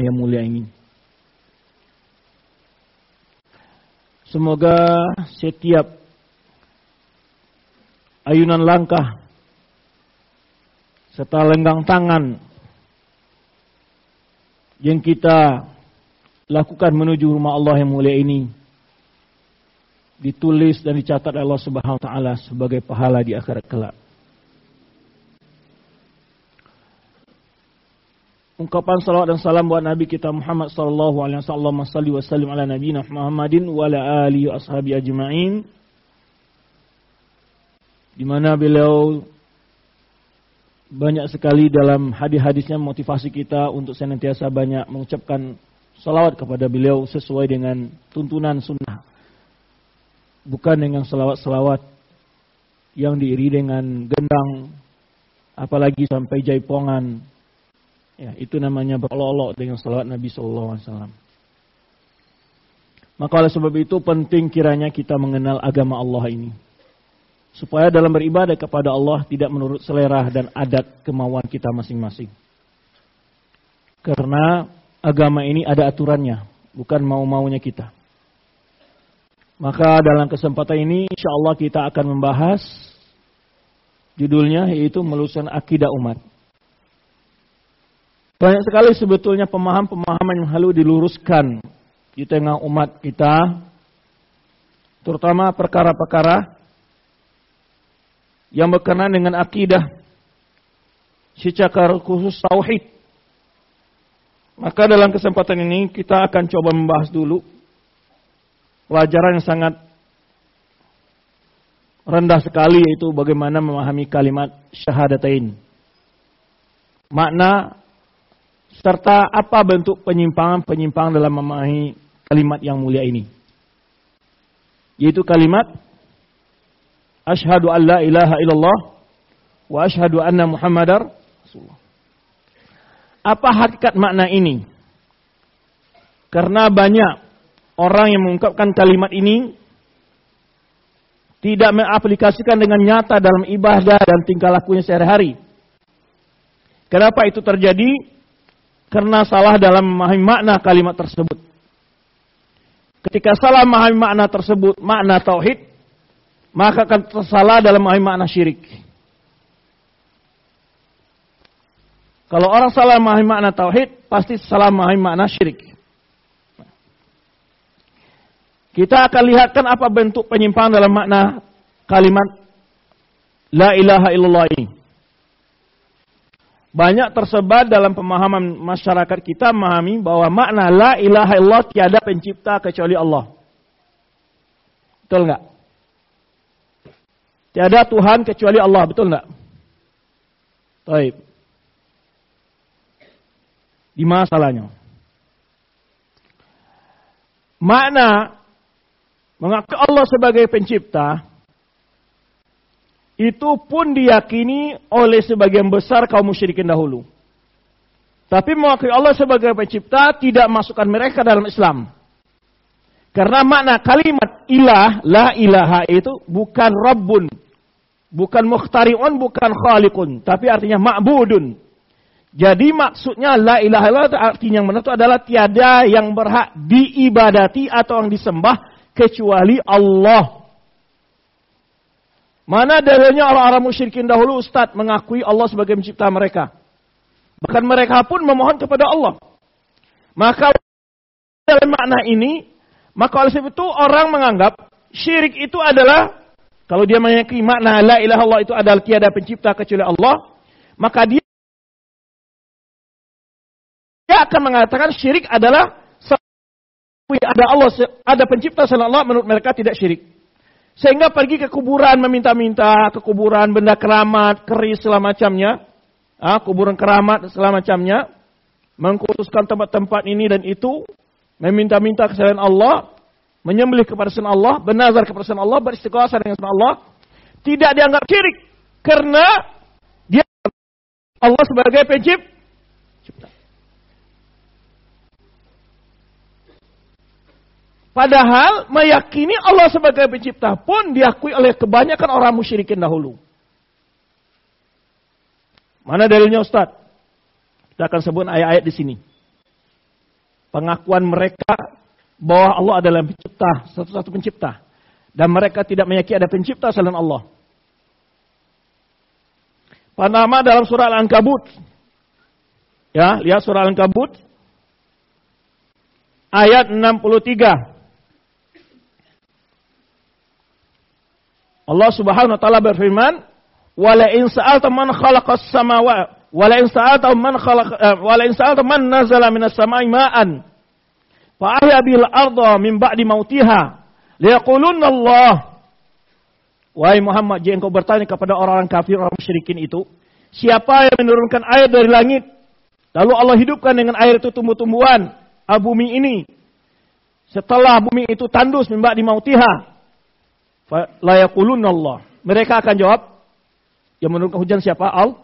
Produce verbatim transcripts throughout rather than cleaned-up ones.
yang mulia ini. Semoga setiap ayunan langkah serta lenggang tangan yang kita lakukan menuju rumah Allah yang mulia ini ditulis dan dicatat Allah Subhanahu wa taala sebagai pahala di akhirat kelak. Ungkapan salawat dan salam buat Nabi kita Muhammad sallallahu alaihi wasallam, salli wa sallim ala nabiyina Muhammadin wa ala alihi wa ashabi ajma'in. Di mana beliau banyak sekali dalam hadis-hadisnya motivasi kita untuk senantiasa banyak mengucapkan salawat kepada beliau sesuai dengan tuntunan sunnah. Bukan dengan salawat-salawat yang diiringi dengan gendang, apalagi sampai jaipongan. Ya, itu namanya berolok-olok dengan salawat Nabi sallallahu alaihi wasallam. Maka oleh sebab itu penting kiranya kita mengenal agama Allah ini, supaya dalam beribadah kepada Allah tidak menurut selera dan adat kemauan kita masing-masing. Karena agama ini ada aturannya, bukan mau-maunya kita. Maka dalam kesempatan ini insya Allah kita akan membahas judulnya, yaitu meluruskan akidah umat. Banyak sekali sebetulnya pemahaman-pemahaman yang perlu diluruskan di tengah umat kita, terutama perkara-perkara yang berkenaan dengan akidah, secara khusus tauhid. Maka dalam kesempatan ini kita akan coba membahas dulu pelajaran yang sangat rendah sekali, yaitu bagaimana memahami kalimat syahadatain. Makna serta apa bentuk penyimpangan-penyimpangan dalam memahami kalimat yang mulia ini. Yaitu kalimat asyhadu an la ilaha illallah wa asyhadu anna muhammadar rasulullah. Apa hakikat makna ini? Karena banyak orang yang mengungkapkan kalimat ini tidak mengaplikasikan dengan nyata dalam ibadah dan tingkah lakunya sehari-hari. Kenapa itu terjadi? Karena salah dalam memahami makna kalimat tersebut. Ketika salah memahami makna tersebut, makna tauhid, maka akan tersalah dalam memahami makna syirik. Kalau orang salah memahami makna tauhid, pasti salah memahami makna syirik. Kita akan lihatkan apa bentuk penyimpangan dalam makna kalimat la ilaha illallah ini. Banyak tersebar dalam pemahaman masyarakat kita memahami bahwa makna la ilaha illallah tiada pencipta kecuali Allah. Betul enggak? Tiada Tuhan kecuali Allah, betul enggak? Baik. Di mana salahnya? Makna mengakui Allah sebagai pencipta itu pun diyakini oleh sebagian besar kaum musyrikin dahulu. Tapi mengakui Allah sebagai pencipta tidak masukkan mereka dalam Islam. Karena makna kalimat ilah, la ilaha itu bukan rabbun, bukan mukhtari'un, bukan khaliqun, tapi artinya ma'budun. Jadi maksudnya la ilaha illallah artinya yang benar itu adalah tiada yang berhak diibadati atau yang disembah kecuali Allah. Mana dalilnya orang-orang musyrikin dahulu Ustaz mengakui Allah sebagai pencipta mereka. Bahkan mereka pun memohon kepada Allah. Maka dalam makna ini, maka oleh sebab itu orang menganggap syirik itu adalah, kalau dia meyakini makna la ilaha illallah itu adalah tiada pencipta kecuali Allah, maka dia dia akan mengatakan syirik adalah ada Allah, ada pencipta selain Allah. Menurut mereka tidak syirik. Sehingga pergi ke kuburan meminta-minta, ke kuburan benda keramat, keris segala macamnya, ah, kuburan keramat segala macamnya, mengkhususkan tempat-tempat ini dan itu, meminta-minta ke selain Allah, menyembelih kepada selain Allah, bernazar kepada selain Allah, beristighosah dengan selain Allah, tidak dianggap syirik karena dia Allah sebagai pencipta. Padahal meyakini Allah sebagai pencipta pun diakui oleh kebanyakan orang musyrikin dahulu. Mana dalilnya Ustaz? Kita akan sebut ayat-ayat di sini. pengakuan mereka bahwa Allah adalah pencipta, satu-satu pencipta. Dan mereka tidak meyakini ada pencipta selain Allah. Pertama dalam surah Al-Ankabut. Ya, lihat surah Al-Ankabut. Ayat enam puluh tiga. Allah Subhanahu wa taala berfirman, "Wa la in sa'alta man khalaqas samawati wa la in sa'alta man khalaq wa la in sa'alta man nazala minas samai ma'an fa ahya bil arda min ba'di mautiha liyaqulunna Allah." Wahai Muhammad, jika engkau bertanya kepada orang-orang kafir, orang musyrikin itu, siapa yang menurunkan air dari langit, lalu Allah hidupkan dengan air itu tumbuh-tumbuhan bumi ini, setelah bumi itu tandus min ba'di mautiha, la yaqulunna Allah. Mereka akan jawab, yang menurunkan hujan siapa? Allah.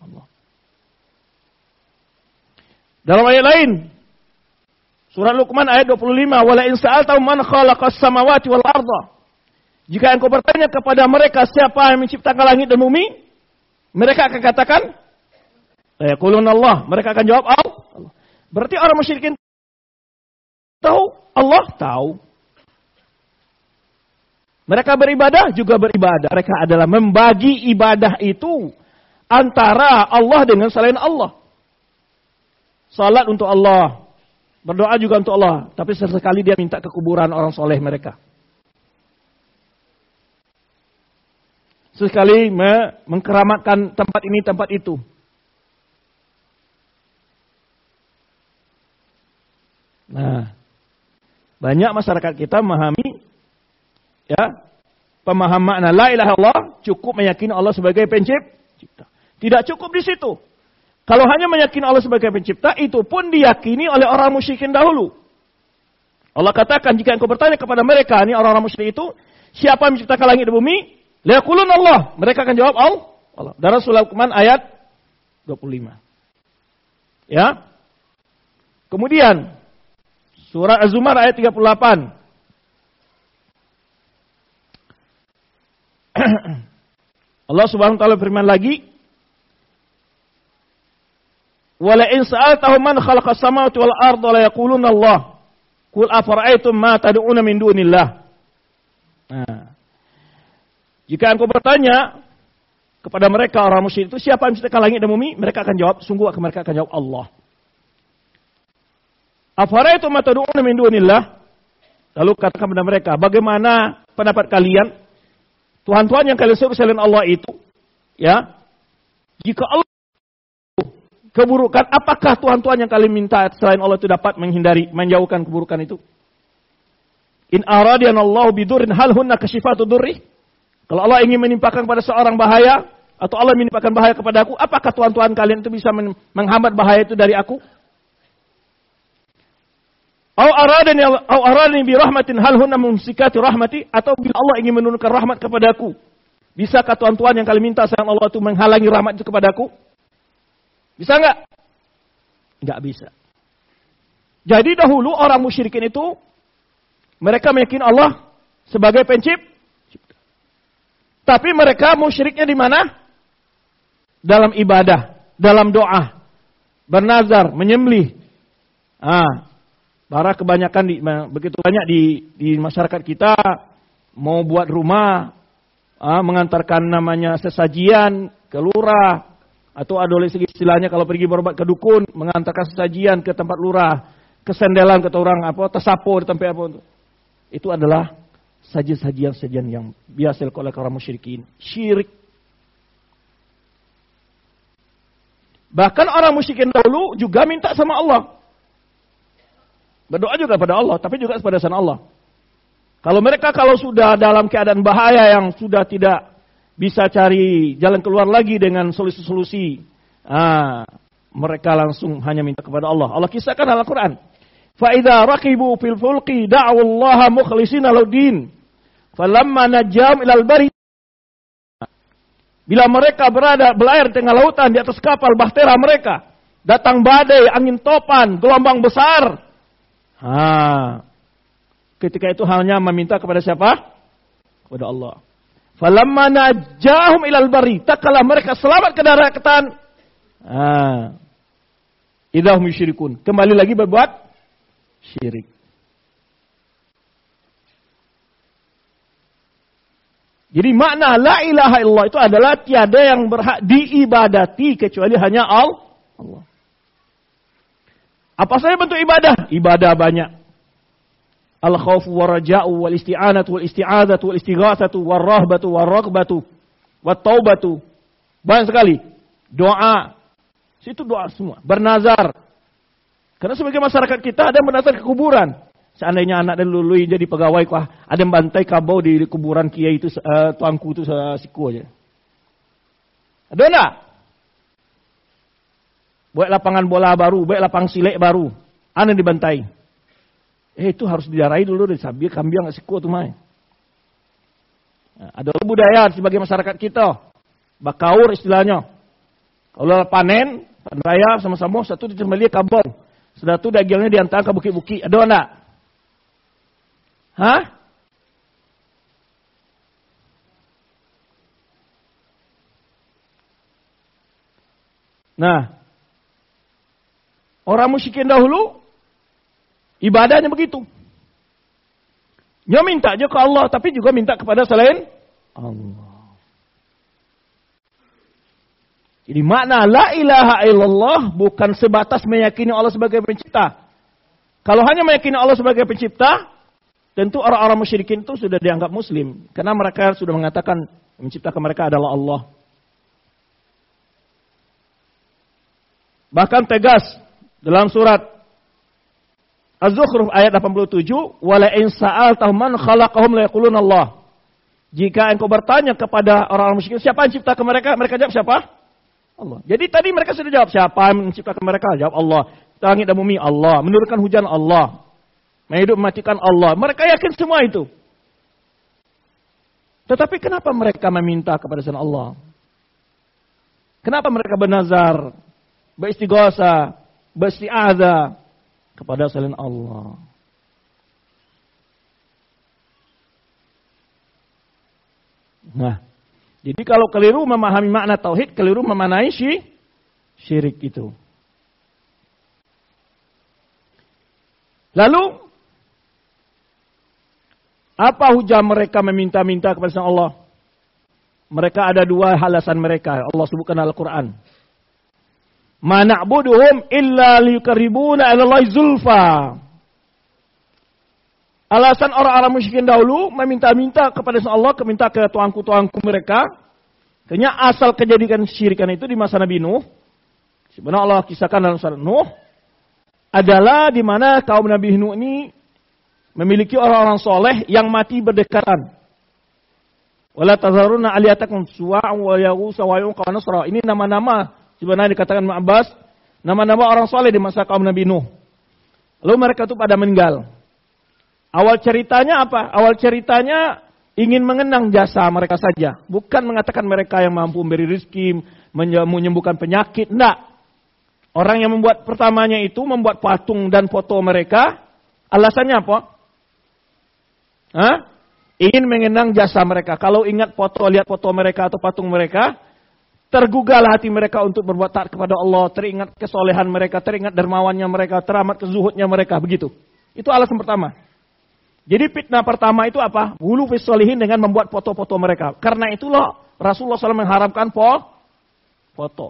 Dalam ayat lain, surat Luqman ayat dua puluh lima, wala in sa'alta man khalaqas samawati wal arda. Jika engkau bertanya kepada mereka siapa yang menciptakan langit dan bumi, mereka akan katakan, la yaqulunna Allah. Mereka akan jawab Allah. Berarti orang musyrikin tahu, Allah tahu. Mereka beribadah juga beribadah. Mereka adalah membagi ibadah itu antara Allah dengan selain Allah. Salat untuk Allah, berdoa juga untuk Allah, tapi sesekali dia minta ke kuburan orang soleh mereka. Sesekali mengkeramatkan tempat ini, tempat itu. Nah, banyak masyarakat kita memahami, ya, pemahaman makna la ilaha illallah cukup meyakini Allah sebagai pencipta. Tidak cukup di situ. Kalau hanya meyakini Allah sebagai pencipta, itu pun diyakini oleh orang musyrikin dahulu. Allah katakan, jika engkau bertanya kepada mereka, ini orang-orang musyrik itu, siapa yang menciptakan langit dan bumi? Liyaqulun Allah. Mereka akan jawab Allah. Dalam surah Luqman ayat dua puluh lima. Ya. Kemudian surah Az-Zumar ayat tiga puluh delapan. Allah Subhanahu wa taala firman lagi, "Wa la in sa'altahum man khalaqas samawati wal arda la yaquluna Allah. Qul afara'aytum ma tad'una min dunillah." Nah, jika engkau bertanya kepada mereka orang musyrik itu siapa yang menciptakan langit dan bumi, mereka akan jawab, sungguh mereka akan jawab Allah. Afara'aytum ma tad'una min dunillah. Lalu katakan kepada mereka, bagaimana pendapat kalian Tuhan-Tuhan yang kalian seru selain Allah itu, ya, jika Allah keburukan, apakah Tuhan-Tuhan yang kalian minta selain Allah itu dapat menghindari, menjauhkan keburukan itu? In aradiyanallahu bidurrin hal hunna kashifatu durri. Kalau Allah ingin menimpakan kepada seorang bahaya, atau Allah menimpakan bahaya kepada aku, apakah Tuhan-Tuhan kalian itu bisa menghambat bahaya itu dari aku? Au aradani au aradani bi rahmatin hal hunna mumsikati rahmati, atau bila Allah ingin menurunkan rahmat kepadaku, bisakah Tuhan-Tuhan yang kalian minta selain Allah itu menghalangi rahmat itu kepadaku? Bisa enggak? Enggak bisa. Jadi dahulu orang musyrikin itu mereka meyakini Allah sebagai pencipta. Tapi mereka musyriknya di mana? Dalam ibadah, dalam doa, bernazar, menyembelih. Ah, para kebanyakan di, begitu banyak di di masyarakat kita mau buat rumah, ah, mengantarkan namanya sesajian ke lurah, atau ada oleh segi istilahnya kalau pergi berobat ke dukun, mengantarkan sesajian ke tempat lurah, kesendelan kata orang apa, tersapu di tempat apa. Itu adalah sajian-sajian-sajian yang biasa dilakukan oleh orang musyrikin. Syirik. Bahkan orang musyrikin dahulu juga minta sama Allah. Berdoa juga pada Allah, tapi juga kepada sana Allah. Kalau mereka kalau sudah dalam keadaan bahaya yang sudah tidak bisa cari jalan keluar lagi dengan solusi-solusi, ah, mereka langsung hanya minta kepada Allah. Allah kisahkan dalam Al-Quran. فَإِذَا رَكِبُوا فِي الْفُلْقِ دَعْوُوا اللَّهَ مُخْلِصِينَ لَهُ الدِّينَ فَلَمَّا نَجَّاهُمْ إِلَى الْبَرِّ. Bila mereka berada berlayar di tengah lautan di atas kapal bahtera mereka, datang badai, angin topan, gelombang besar. Ha. Ketika itu hanya meminta kepada siapa? Kepada Allah. Falamma najjahum ilal barri, tak kala mereka selamat ke daratan, ah, idahum yusyrikun, kembali lagi berbuat syirik. Jadi makna la ilaha illallah itu adalah tiada yang berhak diibadati kecuali hanya Allah. Apa saja bentuk ibadah? Ibadah banyak. Al-khawfu war-raja'u wal-isti'anatu wal-isti'adzatu wal-istighatsatu war-rahbatu war-raghbatu wat-taubatu. Banyak sekali. Doa. Situ doa semua. Bernazar. Karena sebagai masyarakat kita ada yang bernazar ke kuburan. Seandainya anak dan lului jadi pegawai, wah, ada yang bantai kabau di kuburan kiai itu, uh, tuanku itu uh, siku aja. Ada enggak? Buat lapangan bola baru, buat lapangan silek baru. Ana dibantai. Eh itu harus didarai dulu dari sabia kambing enggak siku tuh mai. Nah, ada budaya sebagai masyarakat kita. Bakaur istilahnya. Kalau panen, panen raya sama-sama satu diterima kabau. Sudah tu dagingnya diantar ke bukit-bukit. Ada enggak? Hah? Nah, orang musyrikin dahulu ibadahnya begitu. Dia minta aja ke Allah, tapi juga minta kepada selain Allah. Jadi makna la ilaha illallah bukan sebatas meyakini Allah sebagai pencipta. Kalau hanya meyakini Allah sebagai pencipta, tentu orang-orang musyrikin itu sudah dianggap muslim. Karena mereka sudah mengatakan yang menciptakan mereka adalah Allah. Bahkan tegas dalam surat Az-Zukhruf ayat delapan puluh tujuh, "Wala in sa'altahum man khalaqahum la yaquluna Allah." Jika engkau bertanya kepada orang-orang musyrikin, siapa yang menciptakan mereka? Mereka jawab siapa? Allah. Jadi tadi mereka sudah jawab, siapa yang menciptakan mereka? Jawab Allah. Langit dan bumi Allah, menurunkan hujan Allah. Hidup mematikan Allah. Mereka yakin semua itu. Tetapi kenapa mereka meminta kepada selain Allah? Kenapa mereka bernazar, beristighosa, beristi'adzah kepada selain Allah? Nah, jadi kalau keliru memahami makna tauhid, keliru memaknai syirik itu. Lalu apa hujah mereka meminta-minta kepada Allah? Mereka ada dua alasan mereka. Allah sebutkan dalam Al-Quran. Ma na'buduhum illa liyukarribuna ilallahi zulfa. Alasan orang-orang musyrikin dahulu meminta-minta kepada Allah, meminta ke tuanku-tuanku mereka. Ternyata asal kejadian syirikan itu di masa Nabi Nuh. Sebenarnya Allah kisahkan dalam surat Nuh. Adalah di mana kaum Nabi Nuh ini memiliki orang-orang soleh yang mati berdekatan. Wala tazaruna aliyatakum suwa'an wa yaghus wa yauqa wa nasra. Ini nama-nama sebenarnya dikatakan Ibnu Abbas, nama-nama orang soleh di masa kaum Nabi Nuh. Lalu mereka itu pada meninggal. Awal ceritanya apa? Awal ceritanya ingin mengenang jasa mereka saja, bukan mengatakan mereka yang mampu memberi rezeki, menyembuhkan penyakit. Enggak. Orang yang membuat pertamanya itu membuat patung dan foto mereka. Alasannya apa? Hah? Ingin mengenang jasa mereka. Kalau ingat foto, lihat foto mereka atau patung mereka, tergugah hati mereka untuk berbuat taat kepada Allah, teringat kesolehan mereka, teringat dermawannya mereka, teramat kezuhudnya mereka, begitu. Itu alasan pertama. Jadi fitnah pertama itu apa? Hulu fis sholihin dengan membuat foto-foto mereka. Karena itulah Rasulullah shallallahu alaihi wasallam mengharamkan foto.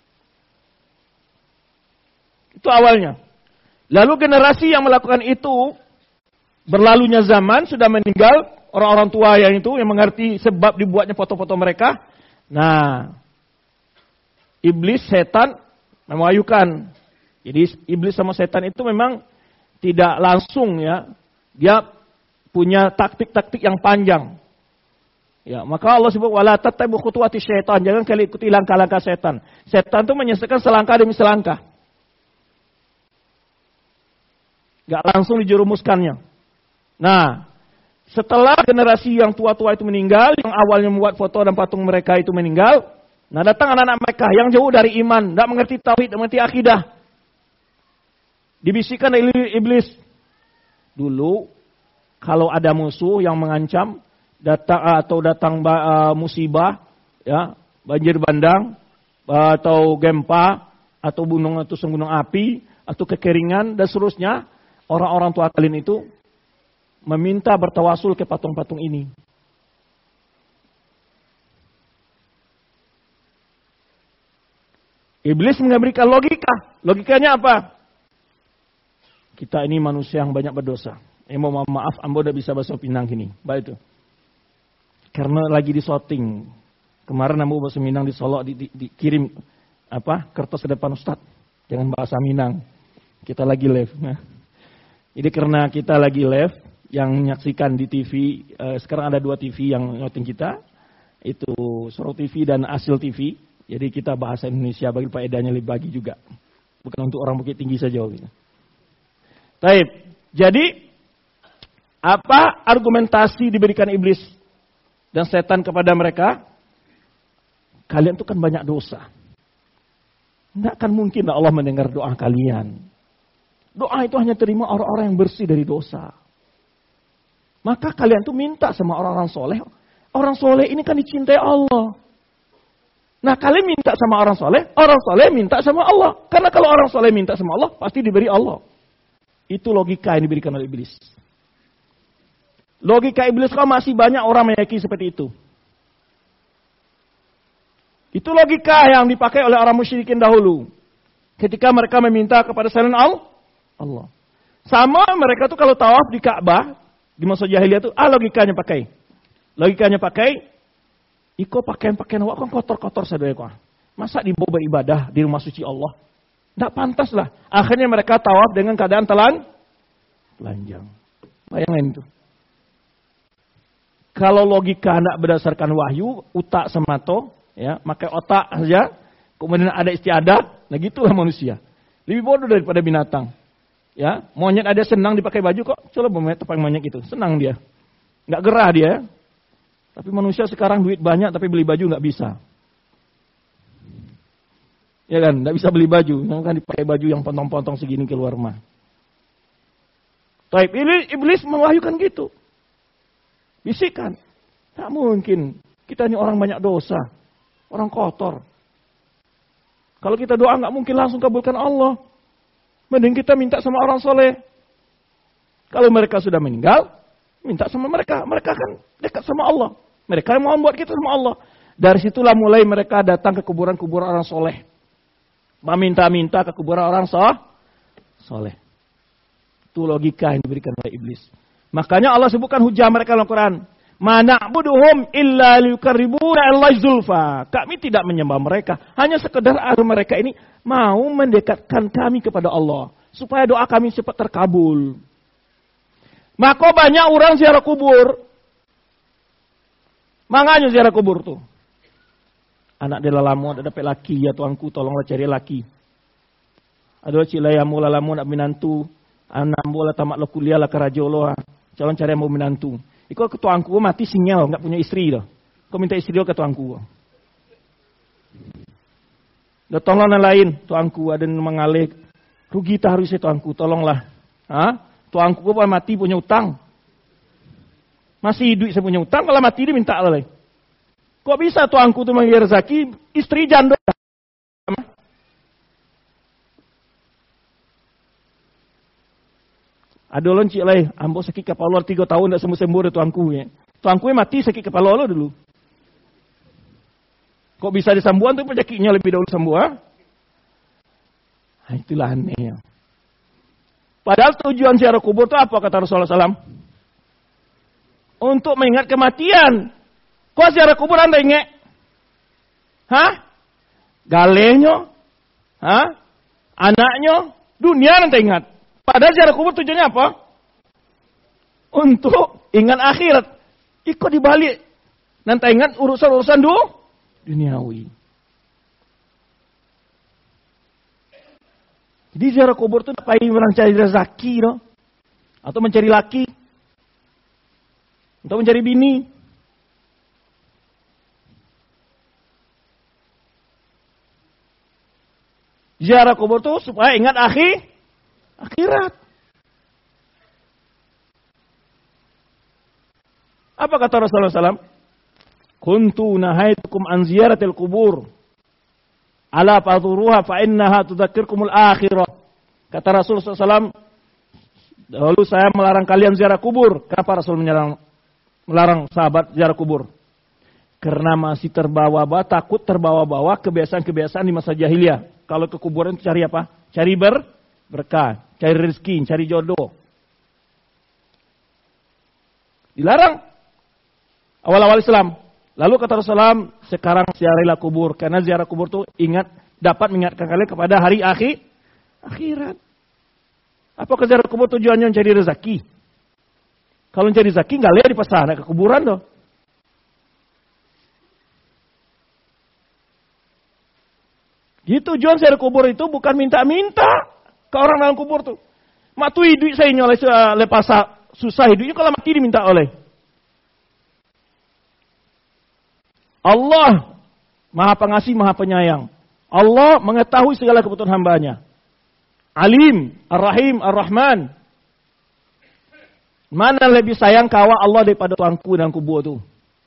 Itu awalnya. Lalu generasi yang melakukan itu, berlalunya zaman, sudah meninggal, orang-orang tua yang itu, yang mengerti sebab dibuatnya foto-foto mereka. Nah, iblis, setan, mewayukan. Jadi iblis sama setan itu memang tidak langsung ya. Dia punya taktik-taktik yang panjang. Ya, maka Allah sebut wala tattabi'u khutuwati syaitan, jangan kalian ikuti langkah-langkah setan. Setan itu menyelesaikan selangkah demi selangkah. Gak langsung dijerumuskannya. Nah, setelah generasi yang tua-tua itu meninggal, yang awalnya membuat foto dan patung mereka itu meninggal, nah datang anak-anak mereka yang jauh dari iman, tidak mengerti tauhid, tidak mengerti akidah. Dibisikkan oleh iblis. Dulu, kalau ada musuh yang mengancam, datang atau datang uh, musibah, ya, banjir bandang, uh, atau gempa, atau gunung atau gunung api, atau kekeringan dan seterusnya, orang-orang tua kalian itu meminta bertawasul ke patung-patung ini. Iblis memberikan logika. Logikanya apa? Kita ini manusia yang banyak berdosa. Eh mau maaf, ambo udah bisa bahasa Pinang gini. Baik itu. Karena lagi di shooting. Kemarin ambo bahasa Minang di Solo di, di, dikirim apa kertas ke depan Ustaz. Jangan bahasa Minang. Kita lagi live. Nah. Jadi karena kita lagi live, yang menyaksikan di T V, eh, sekarang ada dua T V yang nyoting kita. Itu Soro T V dan Asil T V. Jadi kita bahasa Indonesia bagi faedahnya lebih bagi juga. Bukan untuk orang Bukit Tinggi saja. Gitu. Taib. Jadi apa argumentasi diberikan iblis dan setan kepada mereka? Kalian itu kan banyak dosa. Tidak akan mungkin Allah mendengar doa kalian. Doa itu hanya terima orang-orang yang bersih dari dosa. Maka kalian tuh minta sama orang-orang soleh. Orang soleh ini kan dicintai Allah. Nah kalian minta sama orang soleh, orang soleh minta sama Allah. Karena kalau orang soleh minta sama Allah, pasti diberi Allah. Itu logika yang diberikan oleh iblis. Logika iblis kalau masih banyak orang meyakini seperti itu. Itu logika yang dipakai oleh orang musyrikin dahulu. Ketika mereka meminta kepada selain Allah. Sama mereka tuh kalau tawaf di Ka'bah, di masa jahiliyah tuh, ah logikanya pakai. Logikanya pakai, iko pakaian-pakaian awak kan kotor-kotor sadaya kok. Masa dibawa beribadah di rumah suci Allah? Tidak pantas lah. Akhirnya mereka tawaf dengan keadaan telan, telanjang. Bayangin itu. Kalau logika tidak berdasarkan wahyu, utak semato, ya, pakai otak saja, kemudian ada istiadat, nah gitulah manusia. Lebih bodoh daripada binatang. Ya, monyet ada senang dipakai baju kok, coba monyet pakai monyet itu, senang dia. Nggak gerah dia. Tapi manusia sekarang duit banyak tapi beli baju nggak bisa. Ya kan, nggak bisa beli baju, kan dipakai baju yang potong-potong segini keluar rumah. Taib, iblis mewahyukan gitu. Bisikan, tak mungkin. Kita ini orang banyak dosa, orang kotor. Kalau kita doa nggak mungkin langsung kabulkan Allah. Mending kita minta sama orang soleh. Kalau mereka sudah meninggal, minta sama mereka. Mereka kan dekat sama Allah. Mereka yang mau membuat kita sama Allah. Dari situlah mulai mereka datang ke kuburan-kuburan orang soleh. Meminta-minta ke kuburan orang soh, soleh. Itu logika yang diberikan oleh iblis. Makanya Allah sebutkan hujah mereka dalam Quran. Ma na'buduhum illa liyukarribuna ilallahi zulfa. Kami tidak menyembah mereka. Hanya sekedar agar mereka ini mau mendekatkan kami kepada Allah. Supaya doa kami cepat terkabul. Maka banyak orang ziarah kubur. Makanya ziarah kubur tuh. Anak dia lalamu ada dapat laki. Ya tuanku tolonglah cari laki. Ada cilayamu lalamu nak minantu. Anak bola tamat lo kuliah lah kerajolo. Calon cari yang mau minantu. Iko ketuangku mati sinyal, nggak punya istri dah. Kau minta istri dia ketuangku. Dah tolong yang lain, tuangku ada yang mengalih. Rugi tak harusnya tuangku, tolonglah. Hah? Tuangku pun mati punya utang. Masih hidup saya punya utang, kalau mati dia minta lah. Kok bisa tuangku tu mengira rezeki, istri janda. Ada orang cik lah, ambo sakit kepala tiga tahun tak sembuh-sembuh dia tuangku ya. Tuangku mati sakit kepala lo dulu. Kok bisa disembuhan tu penyakitnya lebih dahulu sembuh ha? Nah, itulah aneh. Padahal tujuan ziarah kubur tu apa kata Rasulullah sallallahu alaihi wasallam? Untuk mengingat kematian. Kok ziarah kubur anda ingat? Hah? Galenya? Hah? Anaknya? Dunia nanti ingat. Padahal ziarah kubur tujuannya apa? Untuk ingat akhirat. Ikut dibalik. Nanti ingat urusan-urusan du, duniawi. Jadi ziarah kubur itu apa yang mencari rezeki, no? Atau mencari laki. Atau mencari bini. Ziarah kubur itu supaya ingat akhir. Akhirat. Apa kata Rasulullah sallallahu alaihi wasallam? Kuntu nahaitukum an ziyaratil kubur. Ala fadhuruha fa innaha tudzakkirkumul akhirah. Kata Rasulullah sallallahu alaihi wasallam, Lalu saya melarang kalian ziarah kubur. Kenapa Rasul menyerang, melarang sahabat ziarah kubur? Karena masih terbawa-bawa, takut terbawa-bawa kebiasaan-kebiasaan di masa jahiliyah. Kalau ke kuburan itu cari apa? Cari ber, berkah, cari rezeki, cari jodoh. Dilarang awal-awal Islam. Lalu kata Rasulullah, sekarang ziarahilah kubur. Karena ziarah kubur itu ingat, dapat mengingatkan kalian kepada hari akhir, akhirat. Apakah ziarah kubur tujuannya mencari rezeki? Kalau mencari rezeki nggak lihat di pasar, naik ke kuburan loh. Gitu tujuan ziarah kubur itu bukan minta-minta ke orang dalam kubur tuh. Mak tu hidup saya nyoleh lepas susah hidupnya kalau mati diminta oleh. Allah Maha Pengasih, Maha Penyayang. Allah mengetahui segala kebutuhan hambanya. Alim, Ar-Rahim, Ar-Rahman. Mana lebih sayang kawa Allah daripada tuanku dan kubur tu?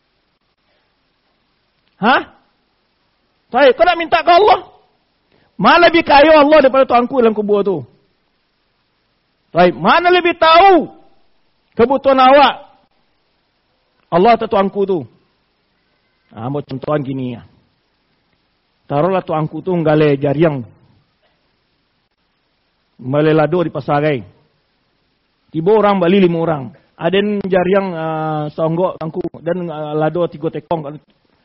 Hah? Saya, kau nak minta ke Allah? Mana lebih kaya Allah daripada tuanku dalam kubur tu? Baik, mana lebih tahu kebutuhan awak? Allah atau tuanku tu? Ah, mau contohan gini ya. Taruhlah tuanku tu nggale jariang. Melelado di pasarai. Tiba orang bali lima orang. Ada yang jariang uh, songgok tangku dan uh, lado tiga tekong.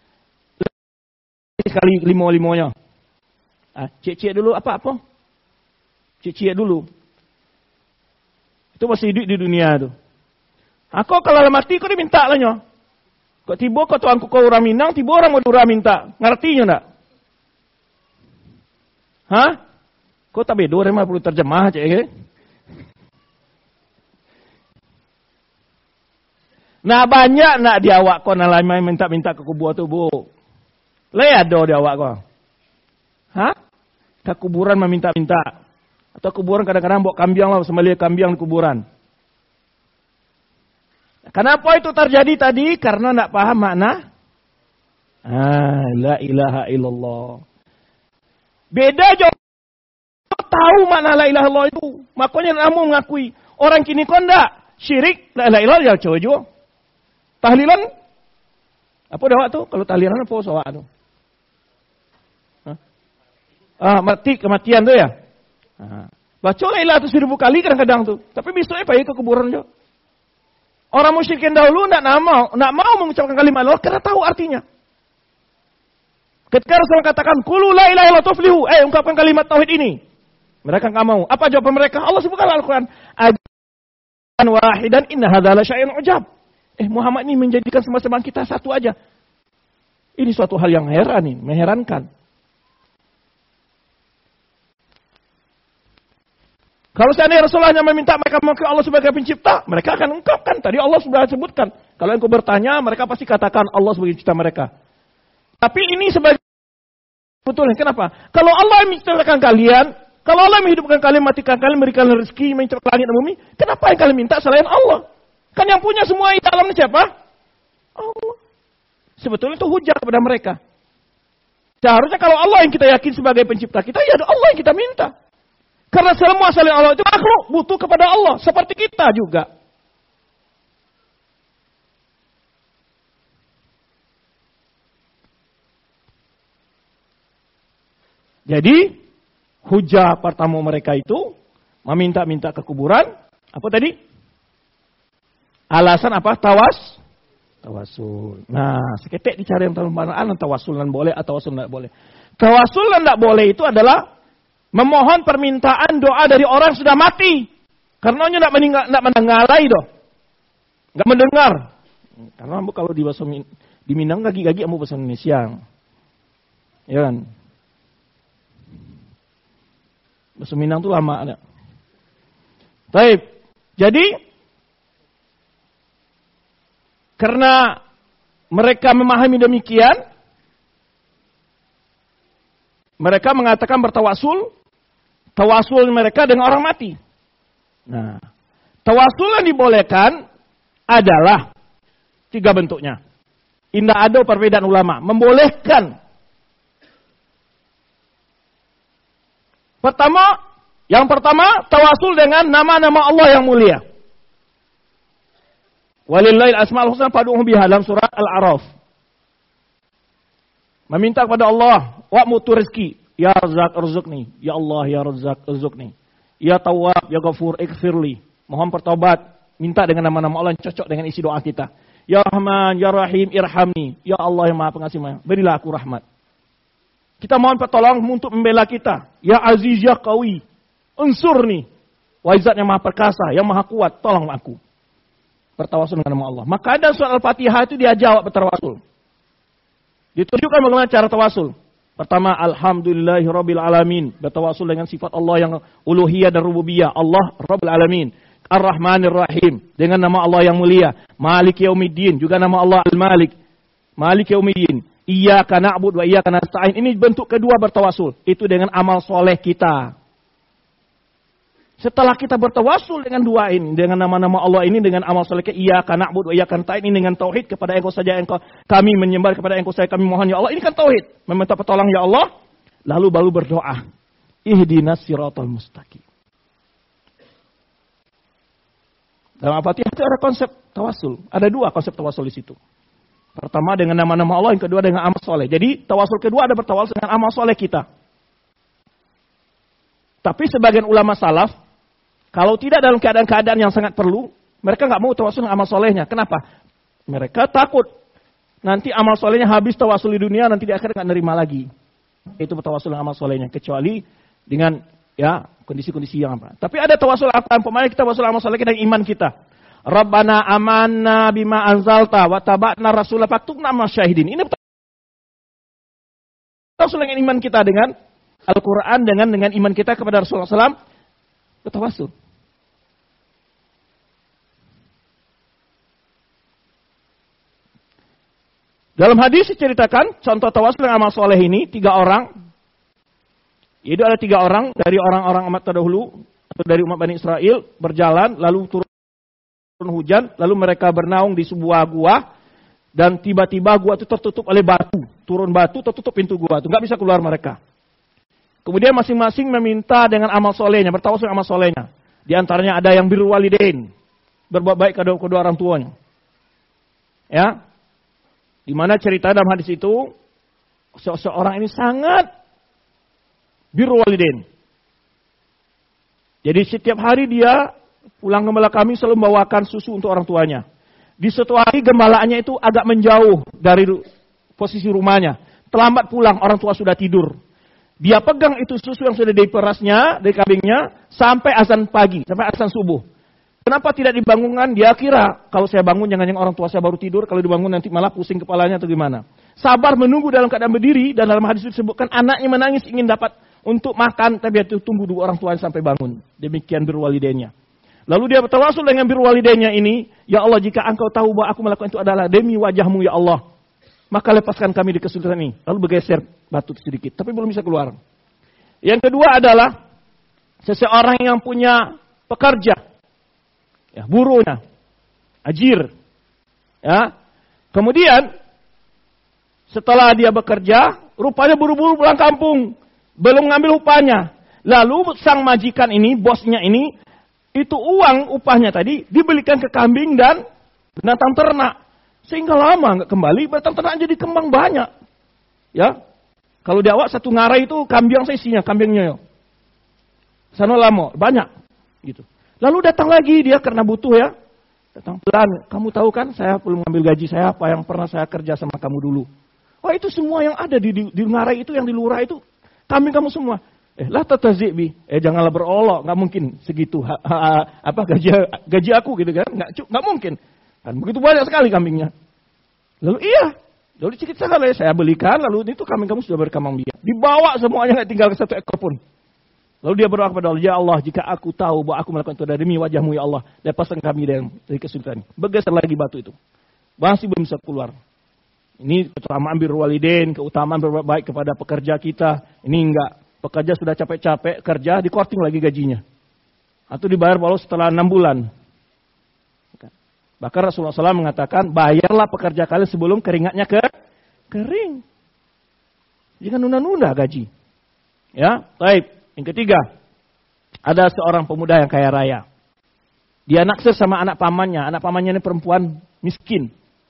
Sekali lima-limanya. Ah, cek-cek dulu apa-apa? Cek-cek dulu. Itu masih hidup di dunia tu. Aku kalau mati kau diminta lah nyo. Kau tiba kau tuanku kau orang Minang, tiba orang Madura minta. Ngertinya tak? Hah? Kau tak bedo, memang perlu terjemah cek ke? Nah banyak nak diawak kau nak lamai minta-minta ke kubur tu bu. Le ada diawak kau. Hah? Ke kuburan meminta-minta. Atau kuburan kadang-kadang bawa kambiang lah, sembelih kambiang di kuburan. Kenapa itu terjadi tadi? Karena nak paham makna. Ah, la ilaha illallah. Beda jauh. Tahu makna la ilaha illallah itu. Makanya kamu mengakui. Orang kini kau enggak syirik, la ilaha illallah ya coba juga. Tahlilan apa dah tu? Kalau tahlilan apa sawak tu? Hah? Ah, mati kematian tu ya. Ah. Baca la ilaha tu seribu kali kadang-kadang tu. Tapi besoknya pergi ke kuburan juga. Orang musyrikin dahulu enggak mau, enggak mau mengucapkan kalimat Allah karena tahu artinya. Ketika Rasulullah katakan, "Qulu la ilaha illallah tuflihu." Eh, ungkapkan kalimat tauhid ini. Mereka enggak mau. Apa jawaban mereka? Allah sebutkan Al-Qur'an, "Ajan wahidan inna hadza la syai'un ujab." Eh, Muhammad ini menjadikan semua-semua kita satu aja. Ini suatu hal yang heran nih, mengherankan. Kalau seandainya Rasulullah hanya meminta mereka mengakui Allah sebagai pencipta, mereka akan ungkapkan. Tadi Allah sudah sebutkan. Kalau engkau bertanya, mereka pasti katakan Allah sebagai pencipta mereka. Tapi ini sebagai betulnya. Kenapa? Kalau Allah yang menciptakan kalian, kalau Allah menghidupkan kalian, matikan kalian, memberikan rezeki, menciptakan langit dan bumi, kenapa yang kalian minta selain Allah? Kan yang punya semua ini alam siapa? Allah. Sebetulnya itu hujah kepada mereka. Seharusnya kalau Allah yang kita yakin sebagai pencipta kita, ya Allah yang kita minta. Karena semua selain Allah itu makhluk, butuh kepada Allah. Seperti kita juga. Jadi, hujah pertama mereka itu, meminta-minta ke kuburan, apa tadi? Alasan apa? Tawas? Tawasul. Nah, seketek dicari yang terlalu tawasul dan boleh atau tawasul tidak boleh. Tawasul dan tidak boleh itu adalah memohon permintaan doa dari orang yang sudah mati. Karena dia tidak mendengar, tidak mendengarai doh. Tidak mendengar. Karena ambu kalau di bahasa di Minang gagi-gagi ambu bahasa Indonesia. Ya kan? Bahasa Minang itu lama ada. Baik. Jadi karena mereka memahami demikian, mereka mengatakan bertawasul, tawasul mereka dengan orang mati. Nah, tawasul yang dibolehkan adalah tiga bentuknya. Tidak ada perbedaan ulama. Membolehkan. Pertama, Yang pertama, tawasul dengan nama-nama Allah yang mulia. Walillahil asmaul husna fad'uhu biha dalam surat Al-A'raf. Meminta kepada Allah, wa mutu rezeki. Ya Razzaq irzuqni, ya Allah ya Razzaq irzuqni. Ya Tawwab, ya Ghafur ighfirli. Mohon pertaubat, minta dengan nama-nama Allah yang cocok dengan isi doa kita. Ya Rahman, ya Rahim irhamni. Ya Allah yang Maha Pengasih, berilah aku rahmat. Kita mohon pertolongan untuk membela kita. Ya Aziz, ya Qawi, unsurni. Wa Izzat yang Maha Perkasa, yang Maha Kuat, tolong aku. Bertawasul dengan nama Allah. Maka ada surat Al-Fatihah itu dia jawab bertawasul. Ditunjukkan bagaimana cara tawasul. Pertama, alhamdulillahirabbil alamin, bertawasul dengan sifat Allah yang uluhiyah dan rububiyah. Allah Rabbul Alamin. Ar-Rahmanir Rahim, dengan nama Allah yang mulia. Malik Yaumiddin, juga nama Allah Al-Malik. Malik Yaumiddin. Iyyaka na'budu wa iyyaka nasta'in. Ini bentuk kedua bertawasul. Itu dengan amal soleh kita. Setelah kita bertawasul dengan dua ini, dengan nama-nama Allah ini, dengan amal soleh kita, iyyaka na'budu wa iyyaka nasta'in, ini dengan tauhid, kepada Engkau saja engkau kami menyembah, kepada Engkau saja kami mohon ya Allah. Ini kan tauhid, meminta pertolongan ya Allah, lalu baru berdoa. Ihdinas siratal mustaqim. Dalam Al-Fatihah itu ada konsep tawasul, ada dua konsep tawasul di situ. Pertama dengan nama-nama Allah, yang kedua dengan amal soleh. Jadi tawasul kedua ada bertawasul dengan amal soleh kita. Tapi sebagian ulama salaf, kalau tidak dalam keadaan-keadaan yang sangat perlu, mereka nggak mau tawasul dengan amal solehnya. Kenapa? Mereka takut nanti amal solehnya habis tawasul di dunia, nanti di akhirat nggak nerima lagi. Itu bertawasul dengan amal solehnya, kecuali dengan ya kondisi-kondisi yang apa. Tapi ada tawasul apa? Pemain kita tawasul amal soleh kita, iman kita. Rabbana amanna bima anzalta wa taba'na rasulah faktubna masyahidin. Ini tawasul dengan iman kita dengan Al-Quran, dengan dengan iman kita kepada Rasulullah shallallahu alaihi wasallam, bertawasul. Dalam hadis diceritakan contoh tawasul dengan amal soleh ini tiga orang. Itu ada tiga orang dari orang-orang amat terdahulu atau dari umat Bani Israel berjalan lalu turun hujan, lalu mereka bernaung di sebuah gua dan tiba-tiba gua itu tertutup oleh batu, turun batu tertutup pintu gua itu, nggak bisa keluar mereka. Kemudian masing-masing meminta dengan amal solehnya, bertawasul dengan amal solehnya. Di antaranya ada yang birrul walidain, berbuat baik kepada kedua orang tuanya. Ya, di mana cerita dalam hadis itu seorang ini sangat birrul walidain. Jadi setiap hari dia pulang gembala kami selalu membawakan susu untuk orang tuanya. Di suatu hari gembalaannya itu agak menjauh dari posisi rumahnya. Terlambat pulang, orang tua sudah tidur. Dia pegang itu susu yang sudah diperasnya, dari kambingnya, sampai azan pagi, sampai azan subuh. Kenapa tidak dibangunkan? Dia kira, kalau saya bangun jangan-jangan orang tua saya baru tidur, kalau dibangun nanti malah pusing kepalanya atau gimana. Sabar menunggu dalam keadaan berdiri, dan dalam hadis itu disebutkan anaknya menangis ingin dapat untuk makan, tapi dia tunggu dulu orang tuanya sampai bangun. Demikian birrul walidainnya. Lalu dia bertawasul dengan birrul walidainnya ini, ya Allah jika engkau tahu bahwa aku melakukan itu adalah demi wajahmu ya Allah, maka lepaskan kami di kesulitan ini. Lalu bergeser batu sedikit, tapi belum bisa keluar. Yang kedua adalah seseorang yang punya pekerja, ya, buruhnya, ajir. Ya. Kemudian setelah dia bekerja, rupanya buru-buru pulang kampung, belum ngambil upahnya. Lalu sang majikan ini, bosnya ini, itu uang upahnya tadi dibelikan ke kambing dan binatang ternak. Sehingga lama nggak kembali, binatang ternak jadi kembang banyak. Ya, kalau di awak satu ngarai itu kambing saya isinya, kambingnya yo. Sana lama, banyak. Gitu. Lalu datang lagi dia karena butuh ya. Datang pelan, kamu tahu kan saya belum ngambil gaji saya apa yang pernah saya kerja sama kamu dulu. Oh itu semua yang ada di, di, di ngarai itu, yang di lurah itu, kambing kamu semua. Eh lah tatazibi, eh janganlah berolok, nggak mungkin segitu ha, ha, apa gaji gaji aku gitu kan, nggak nggak mungkin. Kan begitu banyak sekali kambingnya. Lalu iya, lalu diceritakan oleh saya belikan, lalu itu kambing kamu sudah berkembang biak. Dibawa semuanya, nggak tinggal satu ekor pun. Lalu dia berdoa kepada Allah, ya Allah jika aku tahu bahwa aku melakukan itu demi wajahmu ya Allah, lepaskan kami dari, dari kesulitan. Bergeser lagi batu itu, masih belum bisa keluar. Ini keutamaan birrul walidain, keutamaan berbuat baik kepada pekerja kita. Ini enggak, pekerja sudah capek-capek kerja, dikorting lagi gajinya. Atau dibayar walau setelah enam bulan. Bahkan Rasulullah shallallahu alaihi wasallam mengatakan, bayarlah pekerja kalian sebelum keringatnya ke kering. Jangan nunda-nunda gaji. Ya, baik. Yang ketiga, Ada seorang pemuda yang kaya raya. Dia naksir sama anak pamannya. Anak pamannya ini perempuan miskin.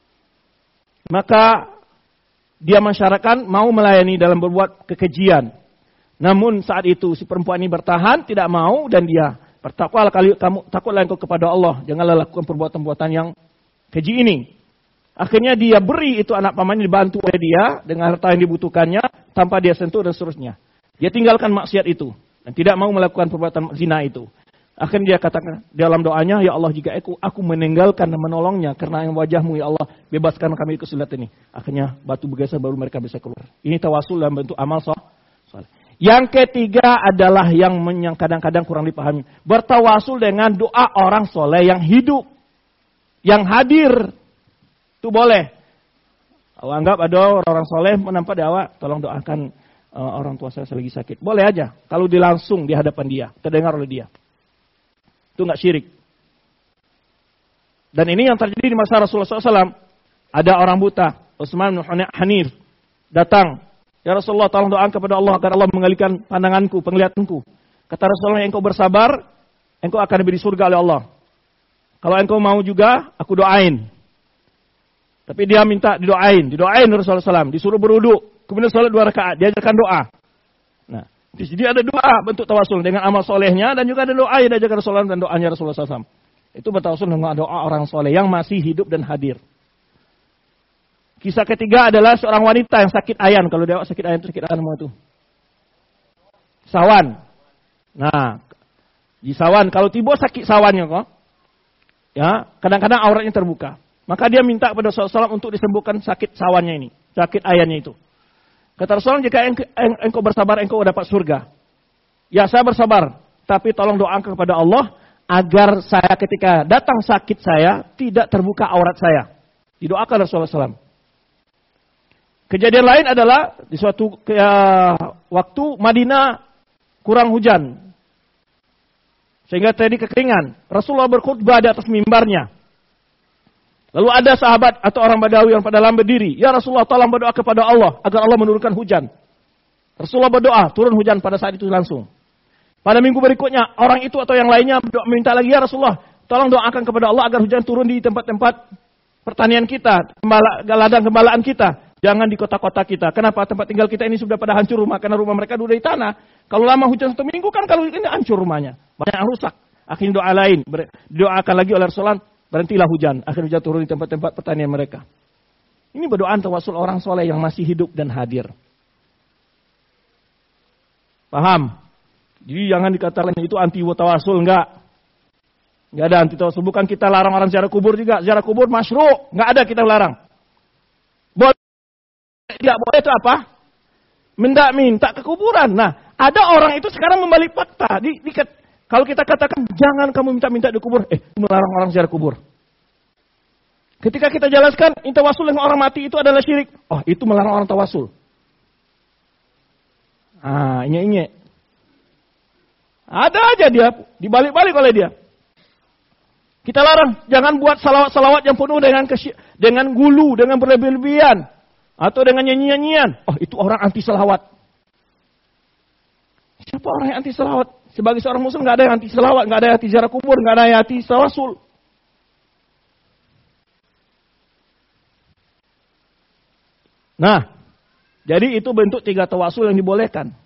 Maka dia mensyaratkan mau melayani dalam berbuat kekejian. Namun saat itu si perempuan ini bertahan, tidak mau, dan dia bertakwalah kali kamu takutlah engkau kepada Allah, janganlah lakukan perbuatan-perbuatan yang keji ini. Akhirnya dia beri itu anak pamannya, dibantu oleh dia dengan harta yang dibutuhkannya tanpa dia sentuh dan seterusnya. Dia tinggalkan maksiat itu dan tidak mau melakukan perbuatan zina itu. Akhirnya dia katakan dalam doanya, ya Allah, jika aku aku meninggalkan dan menolongnya karena yang wajahmu ya Allah, bebaskan kami dari kesulitan ini. Akhirnya batu bergeser baru mereka bisa keluar. Ini tawasul dalam bentuk amal soleh. Yang ketiga adalah yang yang kadang-kadang kurang dipahami. Bertawasul dengan doa orang soleh yang hidup, yang hadir. Itu boleh. Awak anggap ada orang soleh menampak di awak, tolong doakan uh, orang tua saya lagi sakit. Boleh aja. Kalau dilangsung di hadapan dia, terdengar oleh dia. Itu enggak syirik. Dan ini yang terjadi di masa Rasulullah shallallahu alaihi wasallam. Ada orang buta, Utsman bin Hanif, datang. Ya Rasulullah, tolong doakan kepada Allah agar Allah mengalihkan pandanganku, penglihatanku. Kata Rasulullah, engkau bersabar, engkau akan diberi surga oleh Allah. Kalau engkau mau juga, aku doain. Tapi dia minta didoain, didoain Rasulullah shallallahu alaihi wasallam, disuruh berwudu, kemudian sholat dua rakaat, diajarkan doa. Nah, jadi ada doa bentuk tawasul dengan amal solehnya, dan juga ada doa yang diajarkan Rasulullah dan doanya Rasulullah shallallahu alaihi wasallam. Itu bertawasul dengan doa orang soleh yang masih hidup dan hadir. Kisah ketiga adalah seorang wanita yang sakit ayan. Kalau dia sakit ayan itu sakit ayan semua itu. Sawan. Nah, di sawan kalau tiba sakit sawannya kok, ya kadang-kadang auratnya terbuka. Maka dia minta kepada Rasulullah shallallahu alaihi wasallam untuk disembuhkan sakit sawannya ini, sakit ayannya itu. Kata Rasulullah, jika engkau bersabar, engkau dapat surga. Ya, saya bersabar, tapi tolong doakan kepada Allah agar saya ketika datang sakit saya tidak terbuka aurat saya. Didoakan Rasulullah shallallahu alaihi wasallam. Kejadian lain adalah di suatu uh, waktu Madinah kurang hujan, sehingga terjadi kekeringan. Rasulullah berkhutbah di atas mimbarnya. Lalu ada sahabat atau orang Badawi yang pada dalam berdiri. Ya Rasulullah, tolong berdoa kepada Allah agar Allah menurunkan hujan. Rasulullah berdoa, turun hujan pada saat itu langsung. Pada minggu berikutnya, orang itu atau yang lainnya berdoa, minta lagi, ya Rasulullah, tolong doakan kepada Allah agar hujan turun di tempat-tempat pertanian kita, ladang gembalaan kita. Jangan di kota-kota kita. Kenapa? Tempat tinggal kita ini sudah pada hancur rumah. Karena rumah mereka dulu dari tanah. Kalau lama hujan satu minggu kan kalau ini hancur rumahnya. Banyak yang rusak. Akhirnya doa lain. Doakan lagi oleh Rasulullah. Berhentilah hujan. Akhirnya hujan turun di tempat-tempat pertanian mereka. Ini berdoa tawasul orang soleh yang masih hidup dan hadir. Paham? Jadi jangan dikatakan itu anti tawasul. Enggak. Enggak ada anti tawasul. Bukan kita larang orang ziarah kubur juga. Ziarah kubur masyru'. Enggak ada kita larang. Boleh. Tidak boleh itu apa? Minta minta ke kuburan. Nah, ada orang itu sekarang membalik fakta. Di, di, kalau kita katakan jangan kamu minta-minta di kubur, eh melarang orang ziarah kubur. Ketika kita jelaskan tawasul dengan orang mati itu adalah syirik. Oh, itu melarang orang tawasul. Ah, inye-inye. Ada aja dia dibalik-balik oleh dia. Kita larang jangan buat salawat-salawat yang penuh dengan kesy- dengan gulu, dengan berlebih-lebihan. Atau dengan nyanyi-nyanyian. Oh, itu orang anti selawat. Siapa orang yang anti selawat? Sebagai seorang muslim nggak ada yang anti selawat, nggak ada yang anti ziarah kubur, nggak ada yang anti tawasul. Nah, jadi itu bentuk tiga tawasul yang dibolehkan.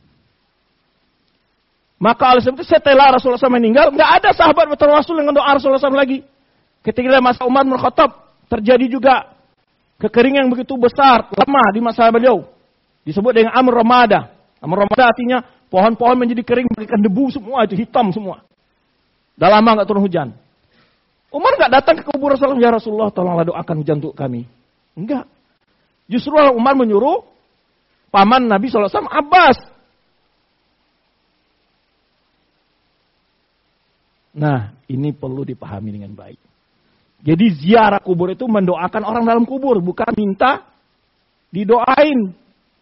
Maka oleh sebab itu setelah Rasulullah shallallahu alaihi wasallam meninggal, nggak ada sahabat bertawasul dengan doa Rasulullah shallallahu alaihi wasallam lagi. Ketika masa Umar bin Khattab terjadi juga kekeringan yang begitu besar, lama di masa beliau. Disebut dengan Amr Ramada. Amr Ramada artinya pohon-pohon menjadi kering, memberikan debu semua, itu hitam semua. Dah lama enggak turun hujan. Umar enggak datang ke kubur Rasulullah, ya Rasulullah tolonglah doakan hujan untuk kami. Enggak. Justru Umar menyuruh paman Nabi shallallahu alaihi wasallam, Abbas. Nah, ini perlu dipahami dengan baik. Jadi ziarah kubur itu mendoakan orang dalam kubur, bukan minta didoain.